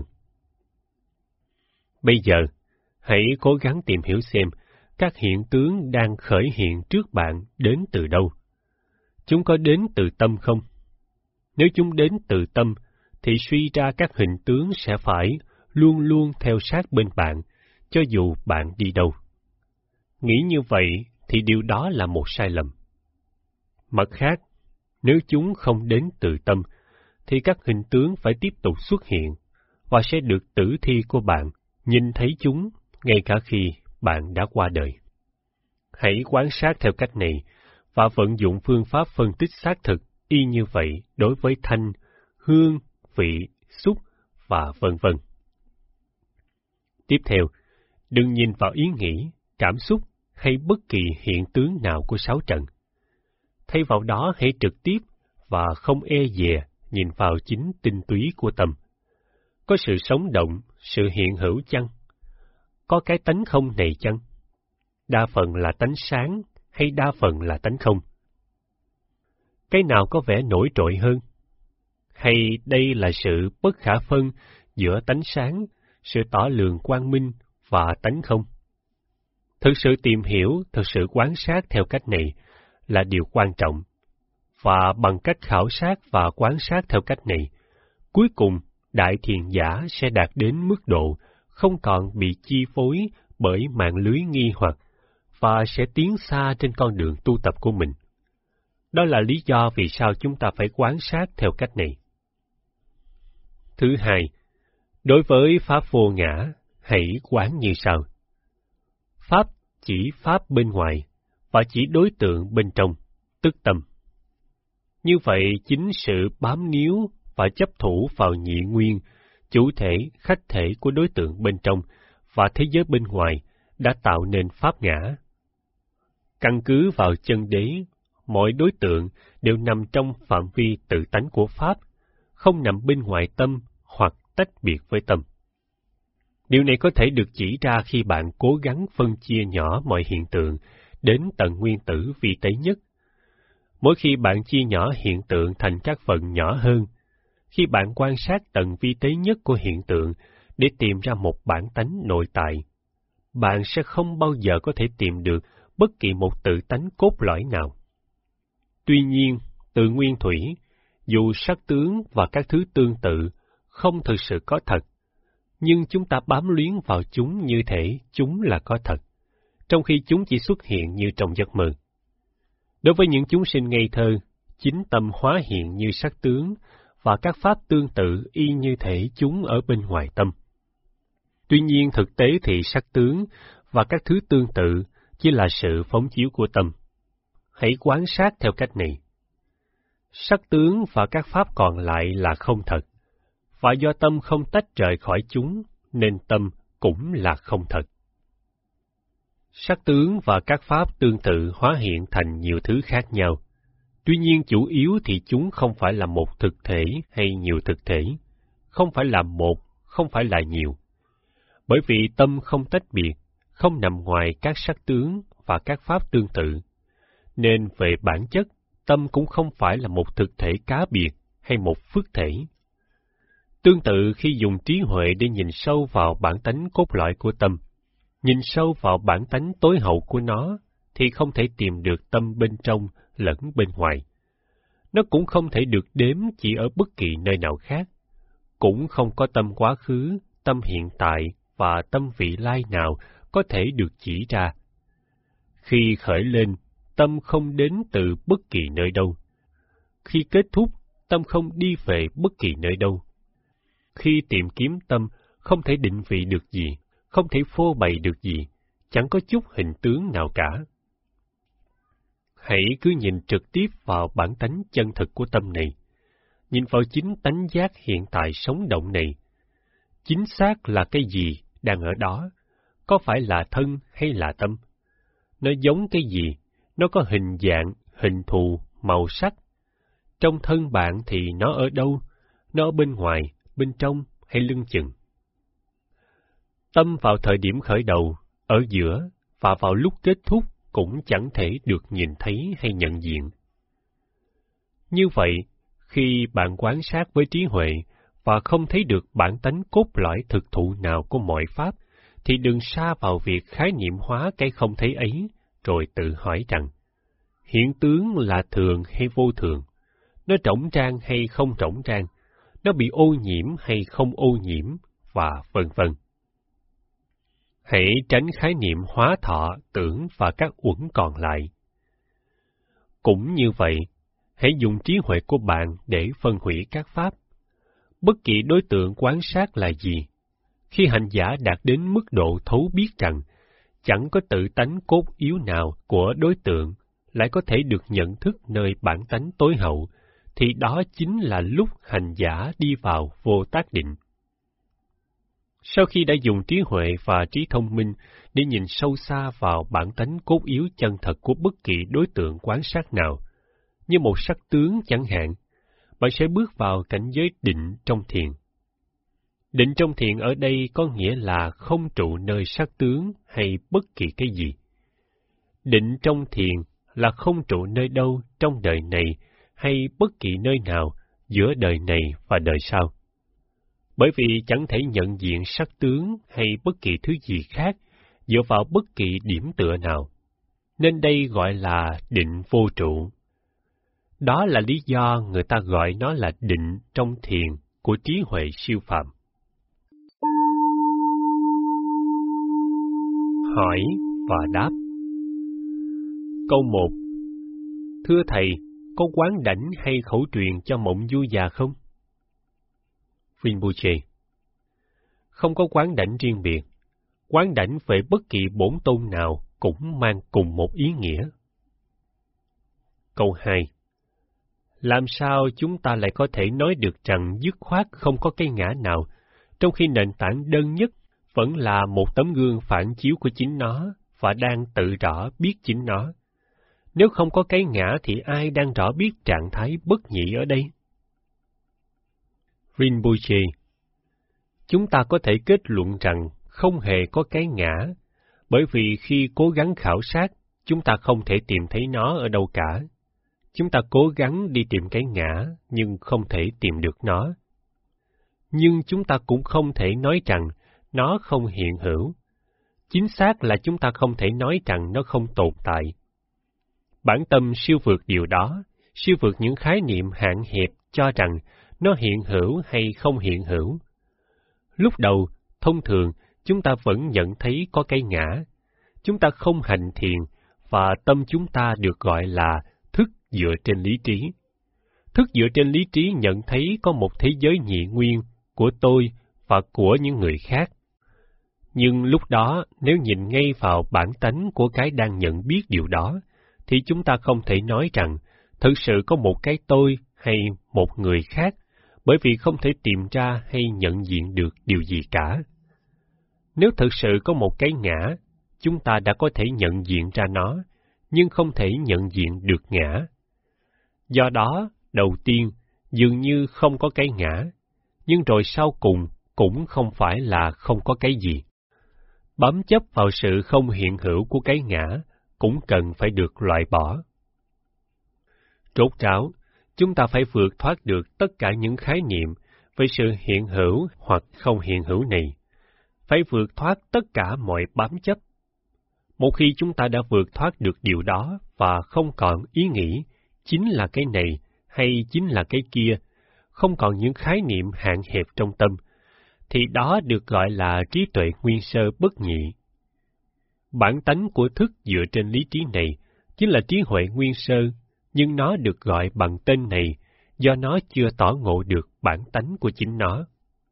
Bây giờ, hãy cố gắng tìm hiểu xem các hiện tướng đang khởi hiện trước bạn đến từ đâu. Chúng có đến từ tâm không? Nếu chúng đến từ tâm, thì suy ra các hình tướng sẽ phải luôn luôn theo sát bên bạn, cho dù bạn đi đâu. Nghĩ như vậy thì điều đó là một sai lầm. Mặt khác, nếu chúng không đến từ tâm, thì các hình tướng phải tiếp tục xuất hiện, và sẽ được tử thi của bạn nhìn thấy chúng ngay cả khi bạn đã qua đời. Hãy quan sát theo cách này, và vận dụng phương pháp phân tích xác thực y như vậy đối với thanh, hương, vị, xúc và vân vân. Tiếp theo, đừng nhìn vào ý nghĩ, cảm xúc hay bất kỳ hiện tướng nào của sáu trần. Thay vào đó hãy trực tiếp và không e dè nhìn vào chính tinh túy của tâm. Có sự sống động, sự hiện hữu chăng? Có cái tánh không này chăng? Đa phần là tánh sáng hay đa phần là tánh không? Cái nào có vẻ nổi trội hơn? Hay đây là sự bất khả phân giữa tánh sáng, sự tỏ lường quang minh và tánh không? Thực sự tìm hiểu, thực sự quan sát theo cách này là điều quan trọng. Và bằng cách khảo sát và quan sát theo cách này, cuối cùng đại thiền giả sẽ đạt đến mức độ không còn bị chi phối bởi mạng lưới nghi hoặc và sẽ tiến xa trên con đường tu tập của mình. Đó là lý do vì sao chúng ta phải quan sát theo cách này. Thứ hai, đối với pháp vô ngã, hãy quán như sau. Pháp chỉ pháp bên ngoài và chỉ đối tượng bên trong, tức tâm. Như vậy, chính sự bám níu và chấp thủ vào nhị nguyên, chủ thể, khách thể của đối tượng bên trong và thế giới bên ngoài đã tạo nên pháp ngã. Căn cứ vào chân đế, mọi đối tượng đều nằm trong phạm vi tự tánh của pháp, không nằm bên ngoài tâm hoặc tách biệt với tâm. Điều này có thể được chỉ ra khi bạn cố gắng phân chia nhỏ mọi hiện tượng đến tầng nguyên tử vi tế nhất. Mỗi khi bạn chia nhỏ hiện tượng thành các phần nhỏ hơn, khi bạn quan sát tầng vi tế nhất của hiện tượng để tìm ra một bản tánh nội tại, bạn sẽ không bao giờ có thể tìm được bất kỳ một tự tánh cốt lõi nào. Tuy nhiên, từ nguyên thủy, dù sắc tướng và các thứ tương tự không thực sự có thật, nhưng chúng ta bám luyến vào chúng như thể chúng là có thật, trong khi chúng chỉ xuất hiện như trong giấc mơ. Đối với những chúng sinh ngây thơ, chính tâm hóa hiện như sắc tướng và các pháp tương tự y như thể chúng ở bên ngoài tâm. Tuy nhiên thực tế thì sắc tướng và các thứ tương tự chỉ là sự phóng chiếu của tâm. Hãy quan sát theo cách này. Sắc tướng và các pháp còn lại là không thật, và do tâm không tách rời khỏi chúng, nên tâm cũng là không thật. Sắc tướng và các pháp tương tự hóa hiện thành nhiều thứ khác nhau. Tuy nhiên chủ yếu thì chúng không phải là một thực thể hay nhiều thực thể, không phải là một, không phải là nhiều. Bởi vì tâm không tách biệt, không nằm ngoài các sắc tướng và các pháp tương tự, nên về bản chất, tâm cũng không phải là một thực thể cá biệt hay một phức thể. Tương tự khi dùng trí huệ để nhìn sâu vào bản tánh cốt lõi của tâm, nhìn sâu vào bản tánh tối hậu của nó, thì không thể tìm được tâm bên trong lẫn bên ngoài. Nó cũng không thể được đếm chỉ ở bất kỳ nơi nào khác, cũng không có tâm quá khứ, tâm hiện tại và tâm vị lai nào có thể được chỉ ra. Khi khởi lên, tâm không đến từ bất kỳ nơi đâu. Khi kết thúc, tâm không đi về bất kỳ nơi đâu. Khi tìm kiếm tâm, không thể định vị được gì, không thể phô bày được gì, chẳng có chút hình tướng nào cả. Hãy cứ nhìn trực tiếp vào bản tánh chân thực của tâm này, nhìn vào chính tánh giác hiện tại sống động này. Chính xác là cái gì đang ở đó? Có phải là thân hay là tâm? Nó giống cái gì? Nó có hình dạng, hình thù, màu sắc. Trong thân bạn thì nó ở đâu? Nó ở bên ngoài, bên trong hay lưng chừng. Tâm vào thời điểm khởi đầu, ở giữa và vào lúc kết thúc cũng chẳng thể được nhìn thấy hay nhận diện. Như vậy, khi bạn quan sát với trí huệ và không thấy được bản tánh cốt lõi thực thụ nào của mọi pháp, thì đừng sa vào việc khái niệm hóa cái không thấy ấy, rồi tự hỏi rằng, hiện tướng là thường hay vô thường, nó trống trang hay không trống trang, nó bị ô nhiễm hay không ô nhiễm, và vân vân. Hãy tránh khái niệm hóa thọ, tưởng và các uẩn còn lại. Cũng như vậy, hãy dùng trí huệ của bạn để phân hủy các pháp. Bất kỳ đối tượng quan sát là gì, khi hành giả đạt đến mức độ thấu biết rằng chẳng có tự tánh cốt yếu nào của đối tượng lại có thể được nhận thức nơi bản tánh tối hậu, thì đó chính là lúc hành giả đi vào vô tác định. Sau khi đã dùng trí huệ và trí thông minh để nhìn sâu xa vào bản tánh cốt yếu chân thật của bất kỳ đối tượng quan sát nào, như một sắc tướng chẳng hạn, bạn sẽ bước vào cảnh giới định trong thiền. Định trong thiền ở đây có nghĩa là không trụ nơi sắc tướng hay bất kỳ cái gì. Định trong thiền là không trụ nơi đâu trong đời này hay bất kỳ nơi nào giữa đời này và đời sau. Bởi vì chẳng thể nhận diện sắc tướng hay bất kỳ thứ gì khác dựa vào bất kỳ điểm tựa nào, nên đây gọi là định vô trụ. Đó là lý do người ta gọi nó là định trong thiền của trí huệ siêu phàm. Hỏi và đáp. Câu 1. Thưa Thầy, có quán đảnh hay khẩu truyền cho mộng du già không? Rinpoche. Không có quán đảnh riêng biệt. Quán đảnh về bất kỳ bổn tôn nào cũng mang cùng một ý nghĩa. Câu 2. Làm sao chúng ta lại có thể nói được rằng dứt khoát không có cái ngã nào, trong khi nền tảng đơn nhất vẫn là một tấm gương phản chiếu của chính nó và đang tự rõ biết chính nó? Nếu không có cái ngã thì ai đang rõ biết trạng thái bất nhị ở đây? Rinpoche. Chúng ta có thể kết luận rằng không hề có cái ngã, bởi vì khi cố gắng khảo sát, chúng ta không thể tìm thấy nó ở đâu cả. Chúng ta cố gắng đi tìm cái ngã, nhưng không thể tìm được nó. Nhưng chúng ta cũng không thể nói rằng nó không hiện hữu. Chính xác là chúng ta không thể nói rằng nó không tồn tại. Bản tâm siêu vượt điều đó, siêu vượt những khái niệm hạn hẹp cho rằng nó hiện hữu hay không hiện hữu. Lúc đầu, thông thường, chúng ta vẫn nhận thấy có cái ngã. Chúng ta không hành thiền, và tâm chúng ta được gọi là thức dựa trên lý trí. Thức dựa trên lý trí nhận thấy có một thế giới nhị nguyên của tôi và của những người khác. Nhưng lúc đó, nếu nhìn ngay vào bản tánh của cái đang nhận biết điều đó, thì chúng ta không thể nói rằng thực sự có một cái tôi hay một người khác, bởi vì không thể tìm ra hay nhận diện được điều gì cả. Nếu thực sự có một cái ngã, chúng ta đã có thể nhận diện ra nó, nhưng không thể nhận diện được ngã. Do đó, đầu tiên, dường như không có cái ngã, nhưng rồi sau cùng cũng không phải là không có cái gì. Bám chấp vào sự không hiện hữu của cái ngã cũng cần phải được loại bỏ. Rốt ráo, chúng ta phải vượt thoát được tất cả những khái niệm về sự hiện hữu hoặc không hiện hữu này, phải vượt thoát tất cả mọi bám chấp. Một khi chúng ta đã vượt thoát được điều đó và không còn ý nghĩ chính là cái này hay chính là cái kia, không còn những khái niệm hạn hẹp trong tâm, thì đó được gọi là trí tuệ nguyên sơ bất nhị. Bản tánh của thức dựa trên lý trí này chính là trí huệ nguyên sơ, nhưng nó được gọi bằng tên này do nó chưa tỏ ngộ được bản tánh của chính nó.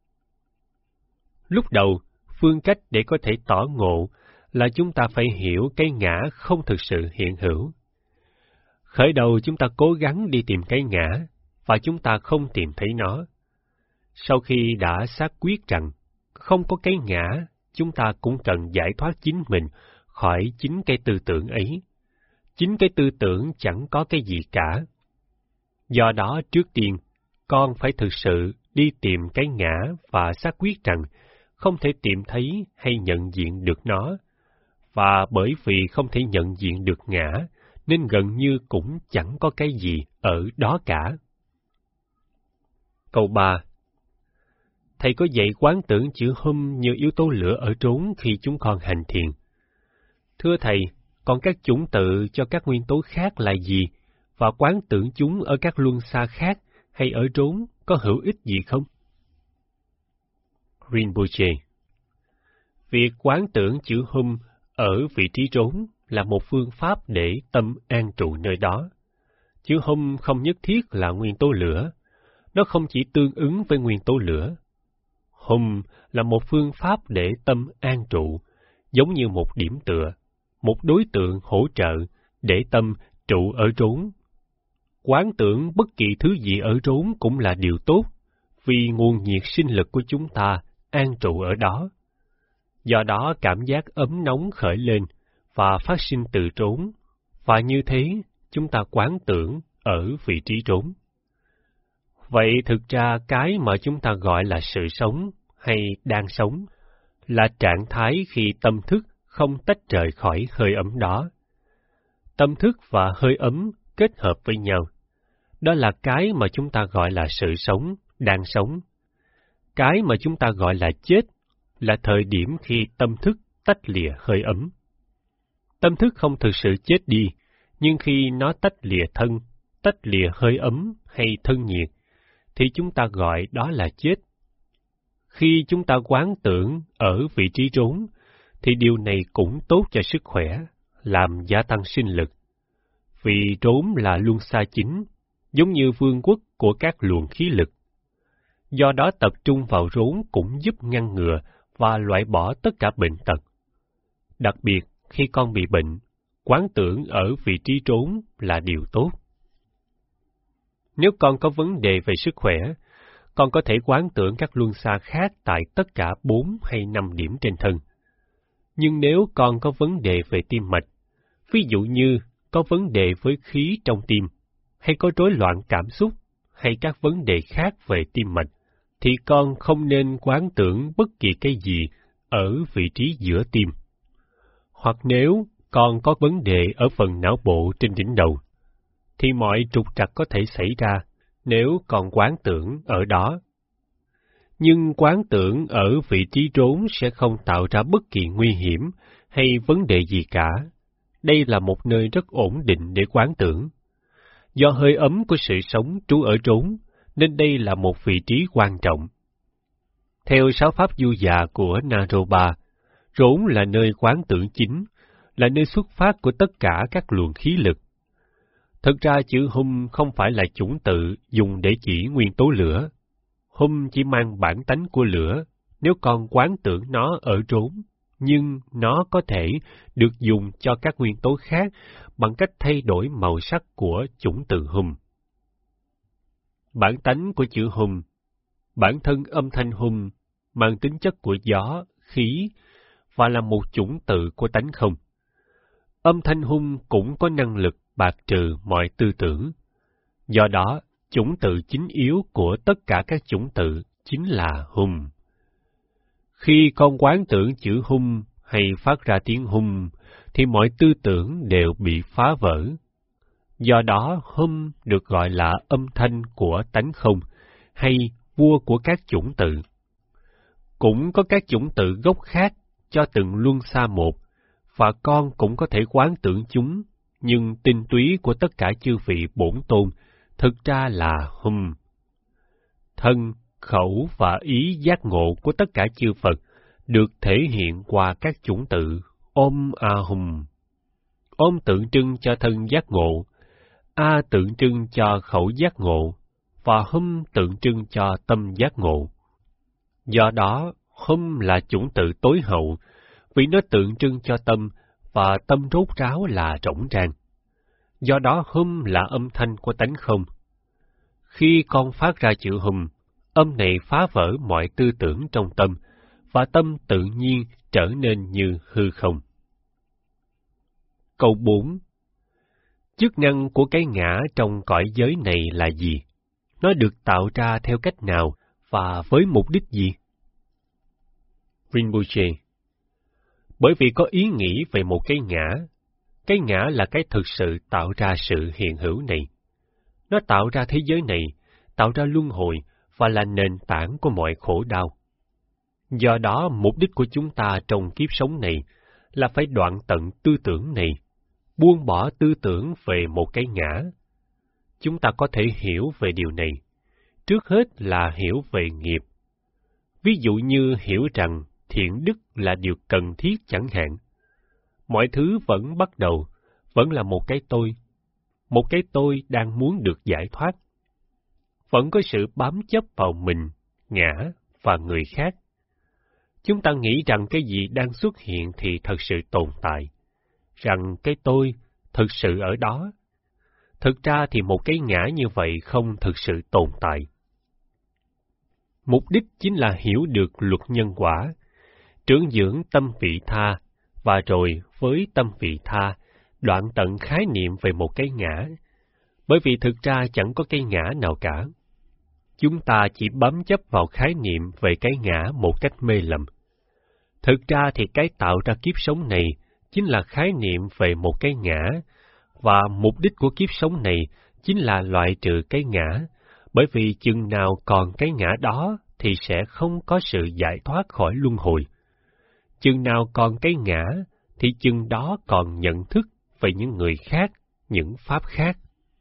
Lúc đầu, phương cách để có thể tỏ ngộ là chúng ta phải hiểu cái ngã không thực sự hiện hữu. Khởi đầu chúng ta cố gắng đi tìm cái ngã, và chúng ta không tìm thấy nó. Sau khi đã xác quyết rằng không có cái ngã, chúng ta cũng cần giải thoát chính mình khỏi chính cái tư tưởng ấy. Chính cái tư tưởng chẳng có cái gì cả. Do đó trước tiên, con phải thực sự đi tìm cái ngã và xác quyết rằng không thể tìm thấy hay nhận diện được nó, và bởi vì không thể nhận diện được ngã, nên gần như cũng chẳng có cái gì ở đó cả. Câu 3. Thầy có dạy quán tưởng chữ hum như yếu tố lửa ở trốn khi chúng con hành thiền. Thưa Thầy, còn các chủng tự cho các nguyên tố khác là gì, và quán tưởng chúng ở các luân xa khác hay ở trốn có hữu ích gì không? Rinpoche. Việc quán tưởng chữ hum ở vị trí trốn là một phương pháp để tâm an trụ nơi đó. Chữ hum không nhất thiết là nguyên tố lửa, nó không chỉ tương ứng với nguyên tố lửa. Hum là một phương pháp để tâm an trụ, giống như một điểm tựa, một đối tượng hỗ trợ để tâm trụ ở trốn. Quán tưởng bất kỳ thứ gì ở trốn cũng là điều tốt, vì nguồn nhiệt sinh lực của chúng ta an trụ ở đó. Do đó cảm giác ấm nóng khởi lên và phát sinh từ trốn, và như thế chúng ta quán tưởng ở vị trí trốn. Vậy thực ra cái mà chúng ta gọi là sự sống hay đang sống là trạng thái khi tâm thức không tách rời khỏi hơi ấm đó. Tâm thức và hơi ấm kết hợp với nhau. Đó là cái mà chúng ta gọi là sự sống, đang sống. Cái mà chúng ta gọi là chết là thời điểm khi tâm thức tách lìa hơi ấm. Tâm thức không thực sự chết đi, nhưng khi nó tách lìa thân, tách lìa hơi ấm hay thân nhiệt, thì chúng ta gọi đó là chết. Khi chúng ta quán tưởng ở vị trí trốn, thì điều này cũng tốt cho sức khỏe, làm gia tăng sinh lực. Vì trốn là luân xa chính, giống như vương quốc của các luồng khí lực. Do đó tập trung vào trốn cũng giúp ngăn ngừa và loại bỏ tất cả bệnh tật. Đặc biệt, khi con bị bệnh, quán tưởng ở vị trí trốn là điều tốt. Nếu con có vấn đề về sức khỏe, con có thể quán tưởng các luân xa khác tại tất cả 4 hay 5 điểm trên thân. Nhưng nếu con có vấn đề về tim mạch, ví dụ như có vấn đề với khí trong tim, hay có rối loạn cảm xúc, hay các vấn đề khác về tim mạch, thì con không nên quán tưởng bất kỳ cái gì ở vị trí giữa tim. Hoặc nếu con có vấn đề ở phần não bộ trên đỉnh đầu, thì mọi trục trặc có thể xảy ra nếu con quán tưởng ở đó. Nhưng quán tưởng ở vị trí trốn sẽ không tạo ra bất kỳ nguy hiểm hay vấn đề gì cả. Đây là một nơi rất ổn định để quán tưởng. Do hơi ấm của sự sống trú ở trốn, nên đây là một vị trí quan trọng. Theo sáu pháp du già của Naropa, trốn là nơi quán tưởng chính, là nơi xuất phát của tất cả các luồng khí lực. Thực ra chữ hum không phải là chủng tự dùng để chỉ nguyên tố lửa. Hum chỉ mang bản tánh của lửa nếu con quán tưởng nó ở trốn, nhưng nó có thể được dùng cho các nguyên tố khác bằng cách thay đổi màu sắc của chủng từ hum. Bản tánh của chữ hum, bản thân âm thanh hum mang tính chất của gió, khí và là một chủng tự của tánh không. Âm thanh hum cũng có năng lực bạc trừ mọi tư tưởng. Do đó, chủng tự chính yếu của tất cả các chủng tự chính là hum. Khi con quán tưởng chữ hum hay phát ra tiếng hum, thì mọi tư tưởng đều bị phá vỡ. Do đó, hum được gọi là âm thanh của tánh không, hay vua của các chủng tự. Cũng có các chủng tự gốc khác cho từng luân xa một, và con cũng có thể quán tưởng chúng, nhưng tinh túy của tất cả chư vị bổn tôn thực ra là hum. Thân, khẩu và ý giác ngộ của tất cả chư Phật được thể hiện qua các chủng tự Om A Hum. Om tượng trưng cho thân giác ngộ, A tượng trưng cho khẩu giác ngộ, và Hum tượng trưng cho tâm giác ngộ. Do đó, Hum là chủng tự tối hậu, vì nó tượng trưng cho tâm, và tâm rốt ráo là rỗng rang. Do đó Hum là âm thanh của tánh không. Khi con phát ra chữ Hum, âm này phá vỡ mọi tư tưởng trong tâm, và tâm tự nhiên trở nên như hư không. Câu 4. Chức năng của cái ngã trong cõi giới này là gì? Nó được tạo ra theo cách nào, và với mục đích gì? Rinpoche: bởi vì có ý nghĩ về một cái ngã. Cái ngã là cái thực sự tạo ra sự hiện hữu này. Nó tạo ra thế giới này, tạo ra luân hồi và là nền tảng của mọi khổ đau. Do đó, mục đích của chúng ta trong kiếp sống này là phải đoạn tận tư tưởng này, buông bỏ tư tưởng về một cái ngã. Chúng ta có thể hiểu về điều này. Trước hết là hiểu về nghiệp. Ví dụ như hiểu rằng thiện đức là điều cần thiết chẳng hạn. Mọi thứ vẫn bắt đầu, vẫn là một cái tôi đang muốn được giải thoát. Vẫn có sự bám chấp vào mình, ngã và người khác. Chúng ta nghĩ rằng cái gì đang xuất hiện thì thật sự tồn tại, rằng cái tôi thực sự ở đó. Thực ra thì một cái ngã như vậy không thực sự tồn tại. Mục đích chính là hiểu được luật nhân quả, trưởng dưỡng tâm vị tha, và rồi với tâm vị tha, đoạn tận khái niệm về một cái ngã, bởi vì thực ra chẳng có cái ngã nào cả. Chúng ta chỉ bám chấp vào khái niệm về cái ngã một cách mê lầm. Thực ra thì cái tạo ra kiếp sống này chính là khái niệm về một cái ngã, và mục đích của kiếp sống này chính là loại trừ cái ngã, bởi vì chừng nào còn cái ngã đó thì sẽ không có sự giải thoát khỏi luân hồi. Chừng nào còn cái ngã thì chừng đó còn nhận thức về những người khác, những pháp khác.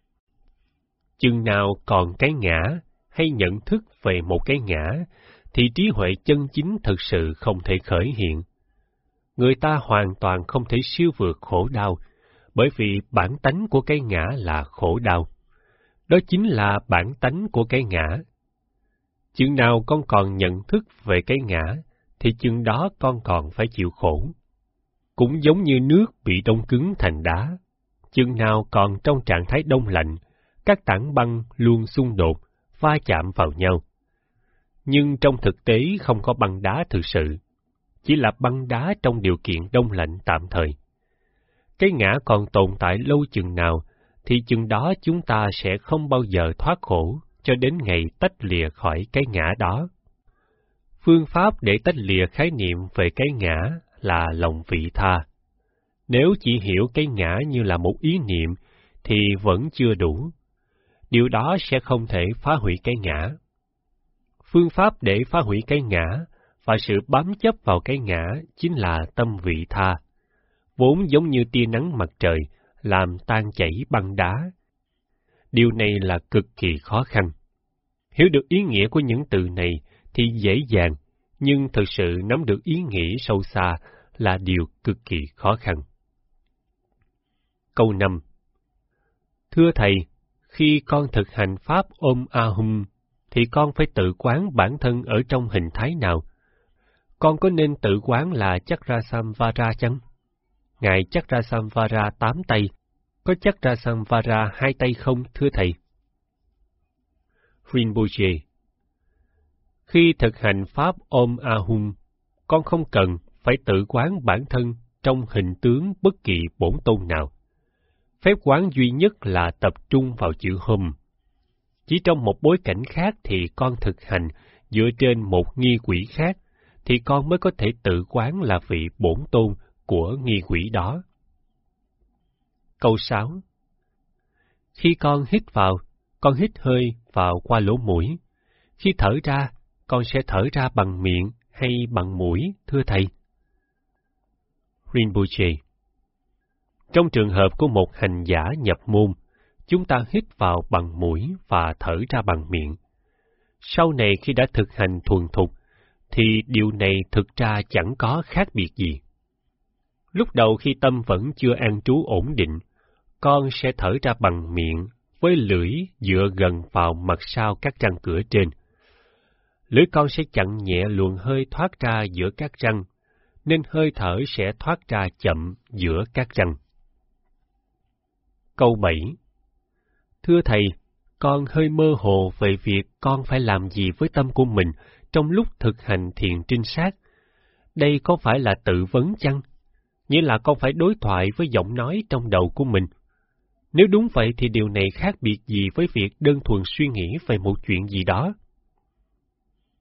Chừng nào còn cái ngã hay nhận thức về một cái ngã thì trí huệ chân chính thực sự không thể khởi hiện. Người ta hoàn toàn không thể siêu vượt khổ đau, bởi vì bản tánh của cái ngã là khổ đau. Đó chính là bản tánh của cái ngã. Chừng nào con còn nhận thức về cái ngã, thì chừng đó con còn phải chịu khổ. Cũng giống như nước bị đông cứng thành đá. Chừng nào còn trong trạng thái đông lạnh, các tảng băng luôn xung đột, va chạm vào nhau. Nhưng trong thực tế không có băng đá thực sự, chỉ là băng đá trong điều kiện đông lạnh tạm thời. Cái ngã còn tồn tại lâu chừng nào, thì chừng đó chúng ta sẽ không bao giờ thoát khổ cho đến ngày tách lìa khỏi cái ngã đó. Phương pháp để tách lìa khái niệm về cái ngã là lòng vị tha. Nếu chỉ hiểu cái ngã như là một ý niệm thì vẫn chưa đủ. Điều đó sẽ không thể phá hủy cái ngã. Phương pháp để phá hủy cái ngã và sự bám chấp vào cái ngã chính là tâm vị tha, vốn giống như tia nắng mặt trời làm tan chảy băng đá. Điều này là cực kỳ khó khăn. Hiểu được ý nghĩa của những từ này thì dễ dàng, nhưng thực sự nắm được ý nghĩa sâu xa là điều cực kỳ khó khăn. Câu 5. Thưa Thầy, khi con thực hành pháp Om Ahum, thì con phải tự quán bản thân ở trong hình thái nào? Con có nên tự quán là Chakrasamvara chăng? Ngài Chakrasamvara 8 tay, có Chakrasamvara 2 tay không, thưa Thầy? Rinpoche: khi thực hành pháp Om Ahum, con không cần phải tự quán bản thân trong hình tướng bất kỳ bổn tôn nào. Phép quán duy nhất là tập trung vào chữ Hum. Chỉ trong một bối cảnh khác thì con thực hành dựa trên một nghi quỷ khác, thì con mới có thể tự quán là vị bổn tôn của nghi quỷ đó. Câu 6. Khi con hít vào, con hít hơi vào qua lỗ mũi. Khi thở ra, con sẽ thở ra bằng miệng hay bằng mũi, thưa Thầy? Rinpoche: trong trường hợp của một hành giả nhập môn, chúng ta hít vào bằng mũi và thở ra bằng miệng. Sau này khi đã thực hành thuần thục, thì điều này thực ra chẳng có khác biệt gì. Lúc đầu khi tâm vẫn chưa an trú ổn định, con sẽ thở ra bằng miệng với lưỡi dựa gần vào mặt sau các răng cửa trên. Lưỡi con sẽ chặn nhẹ luồng hơi thoát ra giữa các răng, nên hơi thở sẽ thoát ra chậm giữa các răng. Câu 7. Thưa Thầy, con hơi mơ hồ về việc con phải làm gì với tâm của mình trong lúc thực hành thiền trinh sát. Đây có phải là tự vấn chăng? Nghĩa là con phải đối thoại với giọng nói trong đầu của mình. Nếu đúng vậy thì điều này khác biệt gì với việc đơn thuần suy nghĩ về một chuyện gì đó?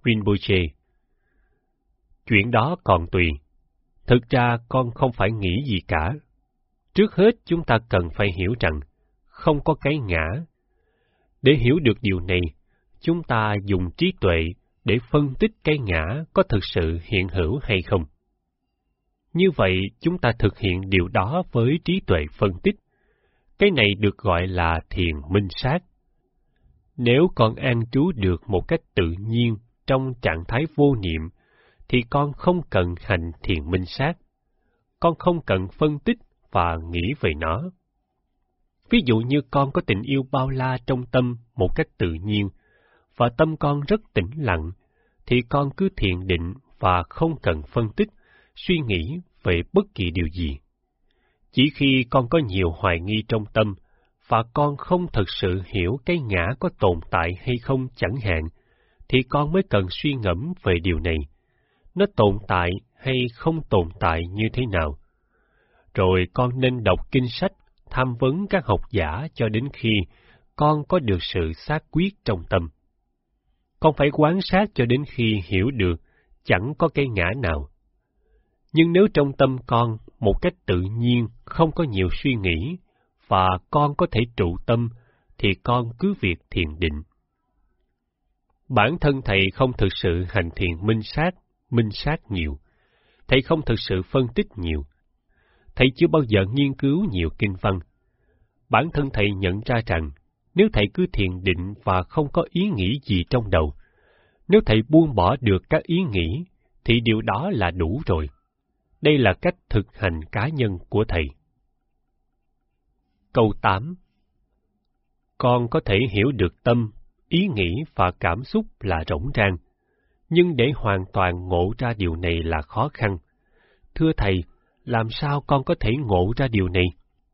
Rinpoche: chuyện đó còn tùy. Thực ra con không phải nghĩ gì cả. Trước hết chúng ta cần phải hiểu rằng không có cái ngã. Để hiểu được điều này, chúng ta dùng trí tuệ để phân tích cái ngã có thực sự hiện hữu hay không. Như vậy, chúng ta thực hiện điều đó với trí tuệ phân tích. Cái này được gọi là thiền minh sát. Nếu con an trú được một cách tự nhiên trong trạng thái vô niệm, thì con không cần hành thiền minh sát. Con không cần phân tích và nghĩ về nó. Ví dụ như con có tình yêu bao la trong tâm một cách tự nhiên, và tâm con rất tĩnh lặng, thì con cứ thiền định và không cần phân tích, suy nghĩ về bất kỳ điều gì. Chỉ khi con có nhiều hoài nghi trong tâm, và con không thực sự hiểu cái ngã có tồn tại hay không chẳng hạn, thì con mới cần suy ngẫm về điều này. Nó tồn tại hay không tồn tại như thế nào? Rồi con nên đọc kinh sách, tham vấn các học giả cho đến khi con có được sự xác quyết trong tâm. Con phải quan sát cho đến khi hiểu được chẳng có cái ngã nào. Nhưng nếu trong tâm con một cách tự nhiên không có nhiều suy nghĩ và con có thể trụ tâm, thì con cứ việc thiền định. Bản thân thầy không thực sự hành thiền minh sát nhiều. Thầy không thực sự phân tích nhiều. Thầy chưa bao giờ nghiên cứu nhiều kinh văn. Bản thân thầy nhận ra rằng, nếu thầy cứ thiền định và không có ý nghĩ gì trong đầu, nếu thầy buông bỏ được các ý nghĩ, thì điều đó là đủ rồi. Đây là cách thực hành cá nhân của thầy. Câu 8. Con có thể hiểu được tâm, ý nghĩ và cảm xúc là rỗng rang, nhưng để hoàn toàn ngộ ra điều này là khó khăn. Thưa thầy, làm sao con có thể ngộ ra điều này?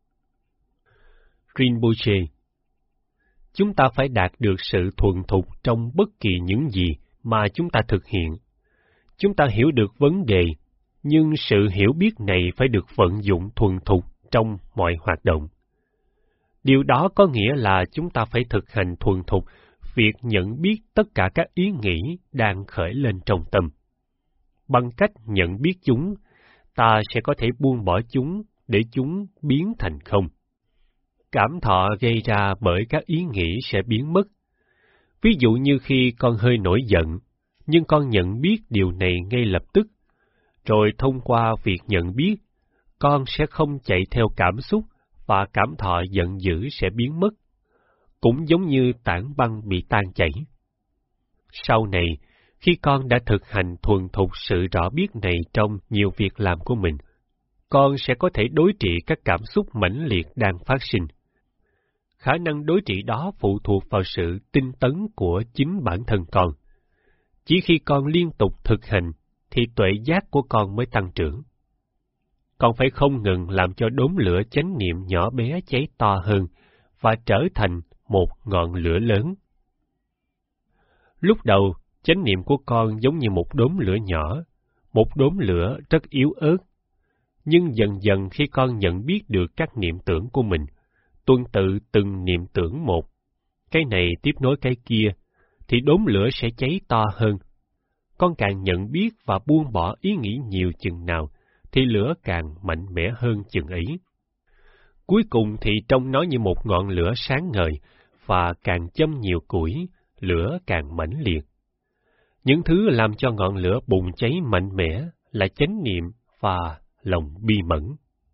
Rinpoche: chúng ta phải đạt được sự thuần thục trong bất kỳ những gì mà chúng ta thực hiện. Chúng ta hiểu được vấn đề, nhưng sự hiểu biết này phải được vận dụng thuần thục trong mọi hoạt động. Điều đó có nghĩa là chúng ta phải thực hành thuần thục việc nhận biết tất cả các ý nghĩ đang khởi lên trong tâm. Bằng cách nhận biết chúng, ta sẽ có thể buông bỏ chúng để chúng biến thành không. Cảm thọ gây ra bởi các ý nghĩ sẽ biến mất. Ví dụ như khi con hơi nổi giận, nhưng con nhận biết điều này ngay lập tức, rồi thông qua việc nhận biết, con sẽ không chạy theo cảm xúc và cảm thọ giận dữ sẽ biến mất, cũng giống như tảng băng bị tan chảy. Sau này, khi con đã thực hành thuần thục sự rõ biết này trong nhiều việc làm của mình, con sẽ có thể đối trị các cảm xúc mãnh liệt đang phát sinh. Khả năng đối trị đó phụ thuộc vào sự tinh tấn của chính bản thân con. Chỉ khi con liên tục thực hành, thì tuệ giác của con mới tăng trưởng. Con phải không ngừng làm cho đốm lửa chánh niệm nhỏ bé cháy to hơn và trở thành một ngọn lửa lớn. Lúc đầu, chánh niệm của con giống như một đốm lửa nhỏ, một đốm lửa rất yếu ớt. Nhưng dần dần khi con nhận biết được các niệm tưởng của mình, tuân tự từng niệm tưởng một, cái này tiếp nối cái kia, thì đốm lửa sẽ cháy to hơn. Con càng nhận biết và buông bỏ ý nghĩ nhiều chừng nào, thì lửa càng mạnh mẽ hơn chừng ấy. Cuối cùng thì trông nó như một ngọn lửa sáng ngời, và càng châm nhiều củi, lửa càng mãnh liệt. Những thứ làm cho ngọn lửa bùng cháy mạnh mẽ là chánh niệm và lòng bi mẫn.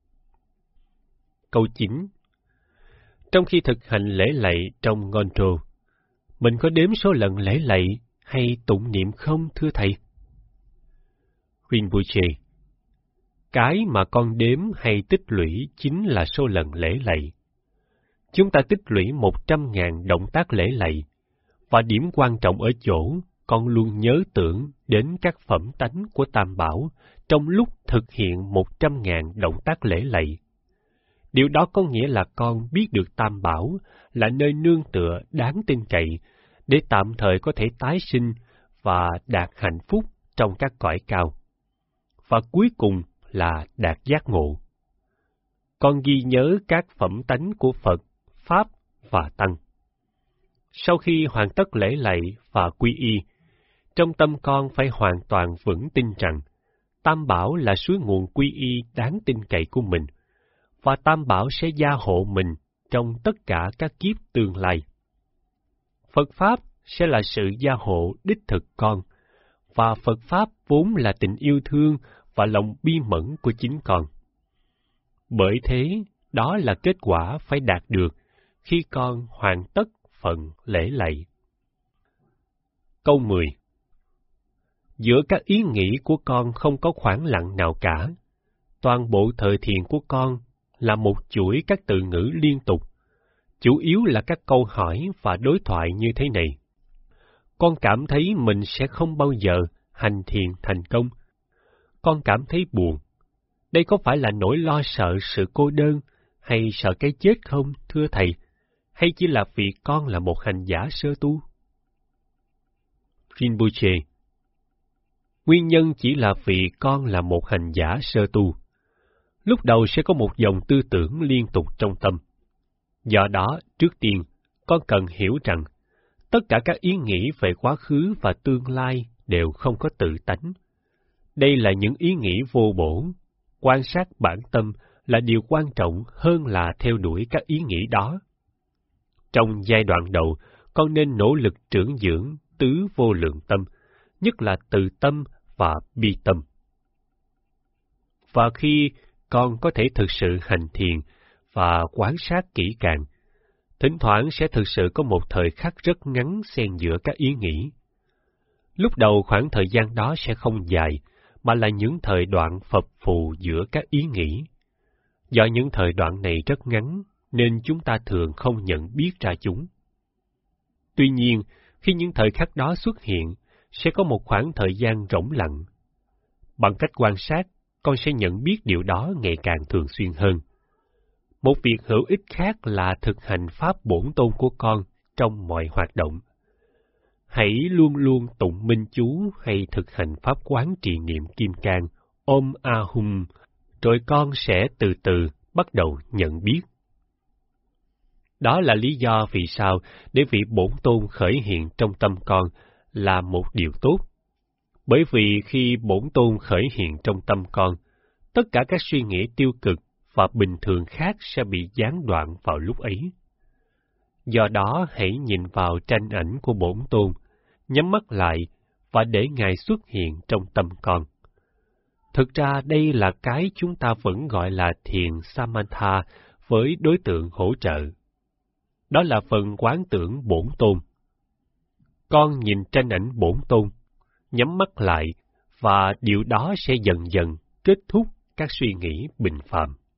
Câu 9. Trong khi thực hành lễ lạy trong Ngondro, mình có đếm số lần lễ lạy hay tụng niệm không, thưa thầy? Rinpoche: cái mà con đếm hay tích lũy chính là số lần lễ lạy. Chúng ta tích lũy 100.000 động tác lễ lạy, và điểm quan trọng ở chỗ con luôn nhớ tưởng đến các phẩm tánh của Tam Bảo trong lúc thực hiện 100.000 động tác lễ lạy. Điều đó có nghĩa là con biết được Tam Bảo là nơi nương tựa đáng tin cậy để tạm thời có thể tái sinh và đạt hạnh phúc trong các cõi cao. Và cuối cùng là đạt giác ngộ. Con ghi nhớ các phẩm tánh của Phật, Pháp và Tăng. Sau khi hoàn tất lễ lạy và quy y, Trong tâm con phải hoàn toàn vững tin rằng Tam Bảo là suối nguồn quy y đáng tin cậy của mình, và Tam Bảo sẽ gia hộ mình trong tất cả các kiếp tương lai. Phật Pháp sẽ là sự gia hộ đích thực con, và Phật Pháp vốn là tình yêu thương và lòng bi mẫn của chính con. Bởi thế, đó là kết quả phải đạt được khi con hoàn tất phần lễ lạy. Câu 10. Giữa các ý nghĩ của con không có khoảng lặng nào cả. Toàn bộ thời thiền của con là một chuỗi các từ ngữ liên tục, chủ yếu là các câu hỏi và đối thoại như thế này. Con cảm thấy mình sẽ không bao giờ hành thiền thành công. Con cảm thấy buồn. Đây có phải là nỗi lo sợ sự cô đơn hay sợ cái chết không, thưa Thầy? Hay chỉ là vì con là một hành giả sơ tu? Rinpoche: Nguyên nhân chỉ là vì con là một hành giả sơ tu. Lúc đầu sẽ có một dòng tư tưởng liên tục trong tâm. Do đó, trước tiên, con cần hiểu rằng tất cả các ý nghĩ về quá khứ và tương lai đều không có tự tánh. Đây là những ý nghĩ vô bổ. Quan sát bản tâm là điều quan trọng hơn là theo đuổi các ý nghĩ đó. Trong giai đoạn đầu, con nên nỗ lực trưởng dưỡng tứ vô lượng tâm, nhất là từ tâm và bi tâm. Và khi con có thể thực sự hành thiền và quan sát kỹ càng, thỉnh thoảng sẽ thực sự có một thời khắc rất ngắn xen giữa các ý nghĩ. Lúc đầu khoảng thời gian đó sẽ không dài, mà là những thời đoạn phập phù giữa các ý nghĩ. Do những thời đoạn này rất ngắn, nên chúng ta thường không nhận biết ra chúng. Tuy nhiên, khi những thời khắc đó xuất hiện, sẽ có một khoảng thời gian rỗng lặng. Bằng cách quan sát, con sẽ nhận biết điều đó ngày càng thường xuyên hơn. Một việc hữu ích khác là thực hành pháp bổn tôn của con trong mọi hoạt động. Hãy luôn luôn tụng minh chú hay thực hành pháp quán trì niệm kim cang, Om Ahum, rồi con sẽ từ từ bắt đầu nhận biết. Đó là lý do vì sao để vị bổn tôn khởi hiện trong tâm con là một điều tốt. Bởi vì khi bổn tôn khởi hiện trong tâm con, tất cả các suy nghĩ tiêu cực và bình thường khác sẽ bị gián đoạn vào lúc ấy. Do đó hãy nhìn vào tranh ảnh của bổn tôn, nhắm mắt lại và để Ngài xuất hiện trong tâm con. Thực ra đây là cái chúng ta vẫn gọi là thiền Samatha với đối tượng hỗ trợ. Đó là phần quán tưởng bổn tôn. Con nhìn tranh ảnh bổn tôn, nhắm mắt lại, và điều đó sẽ dần dần kết thúc các suy nghĩ bình phàm.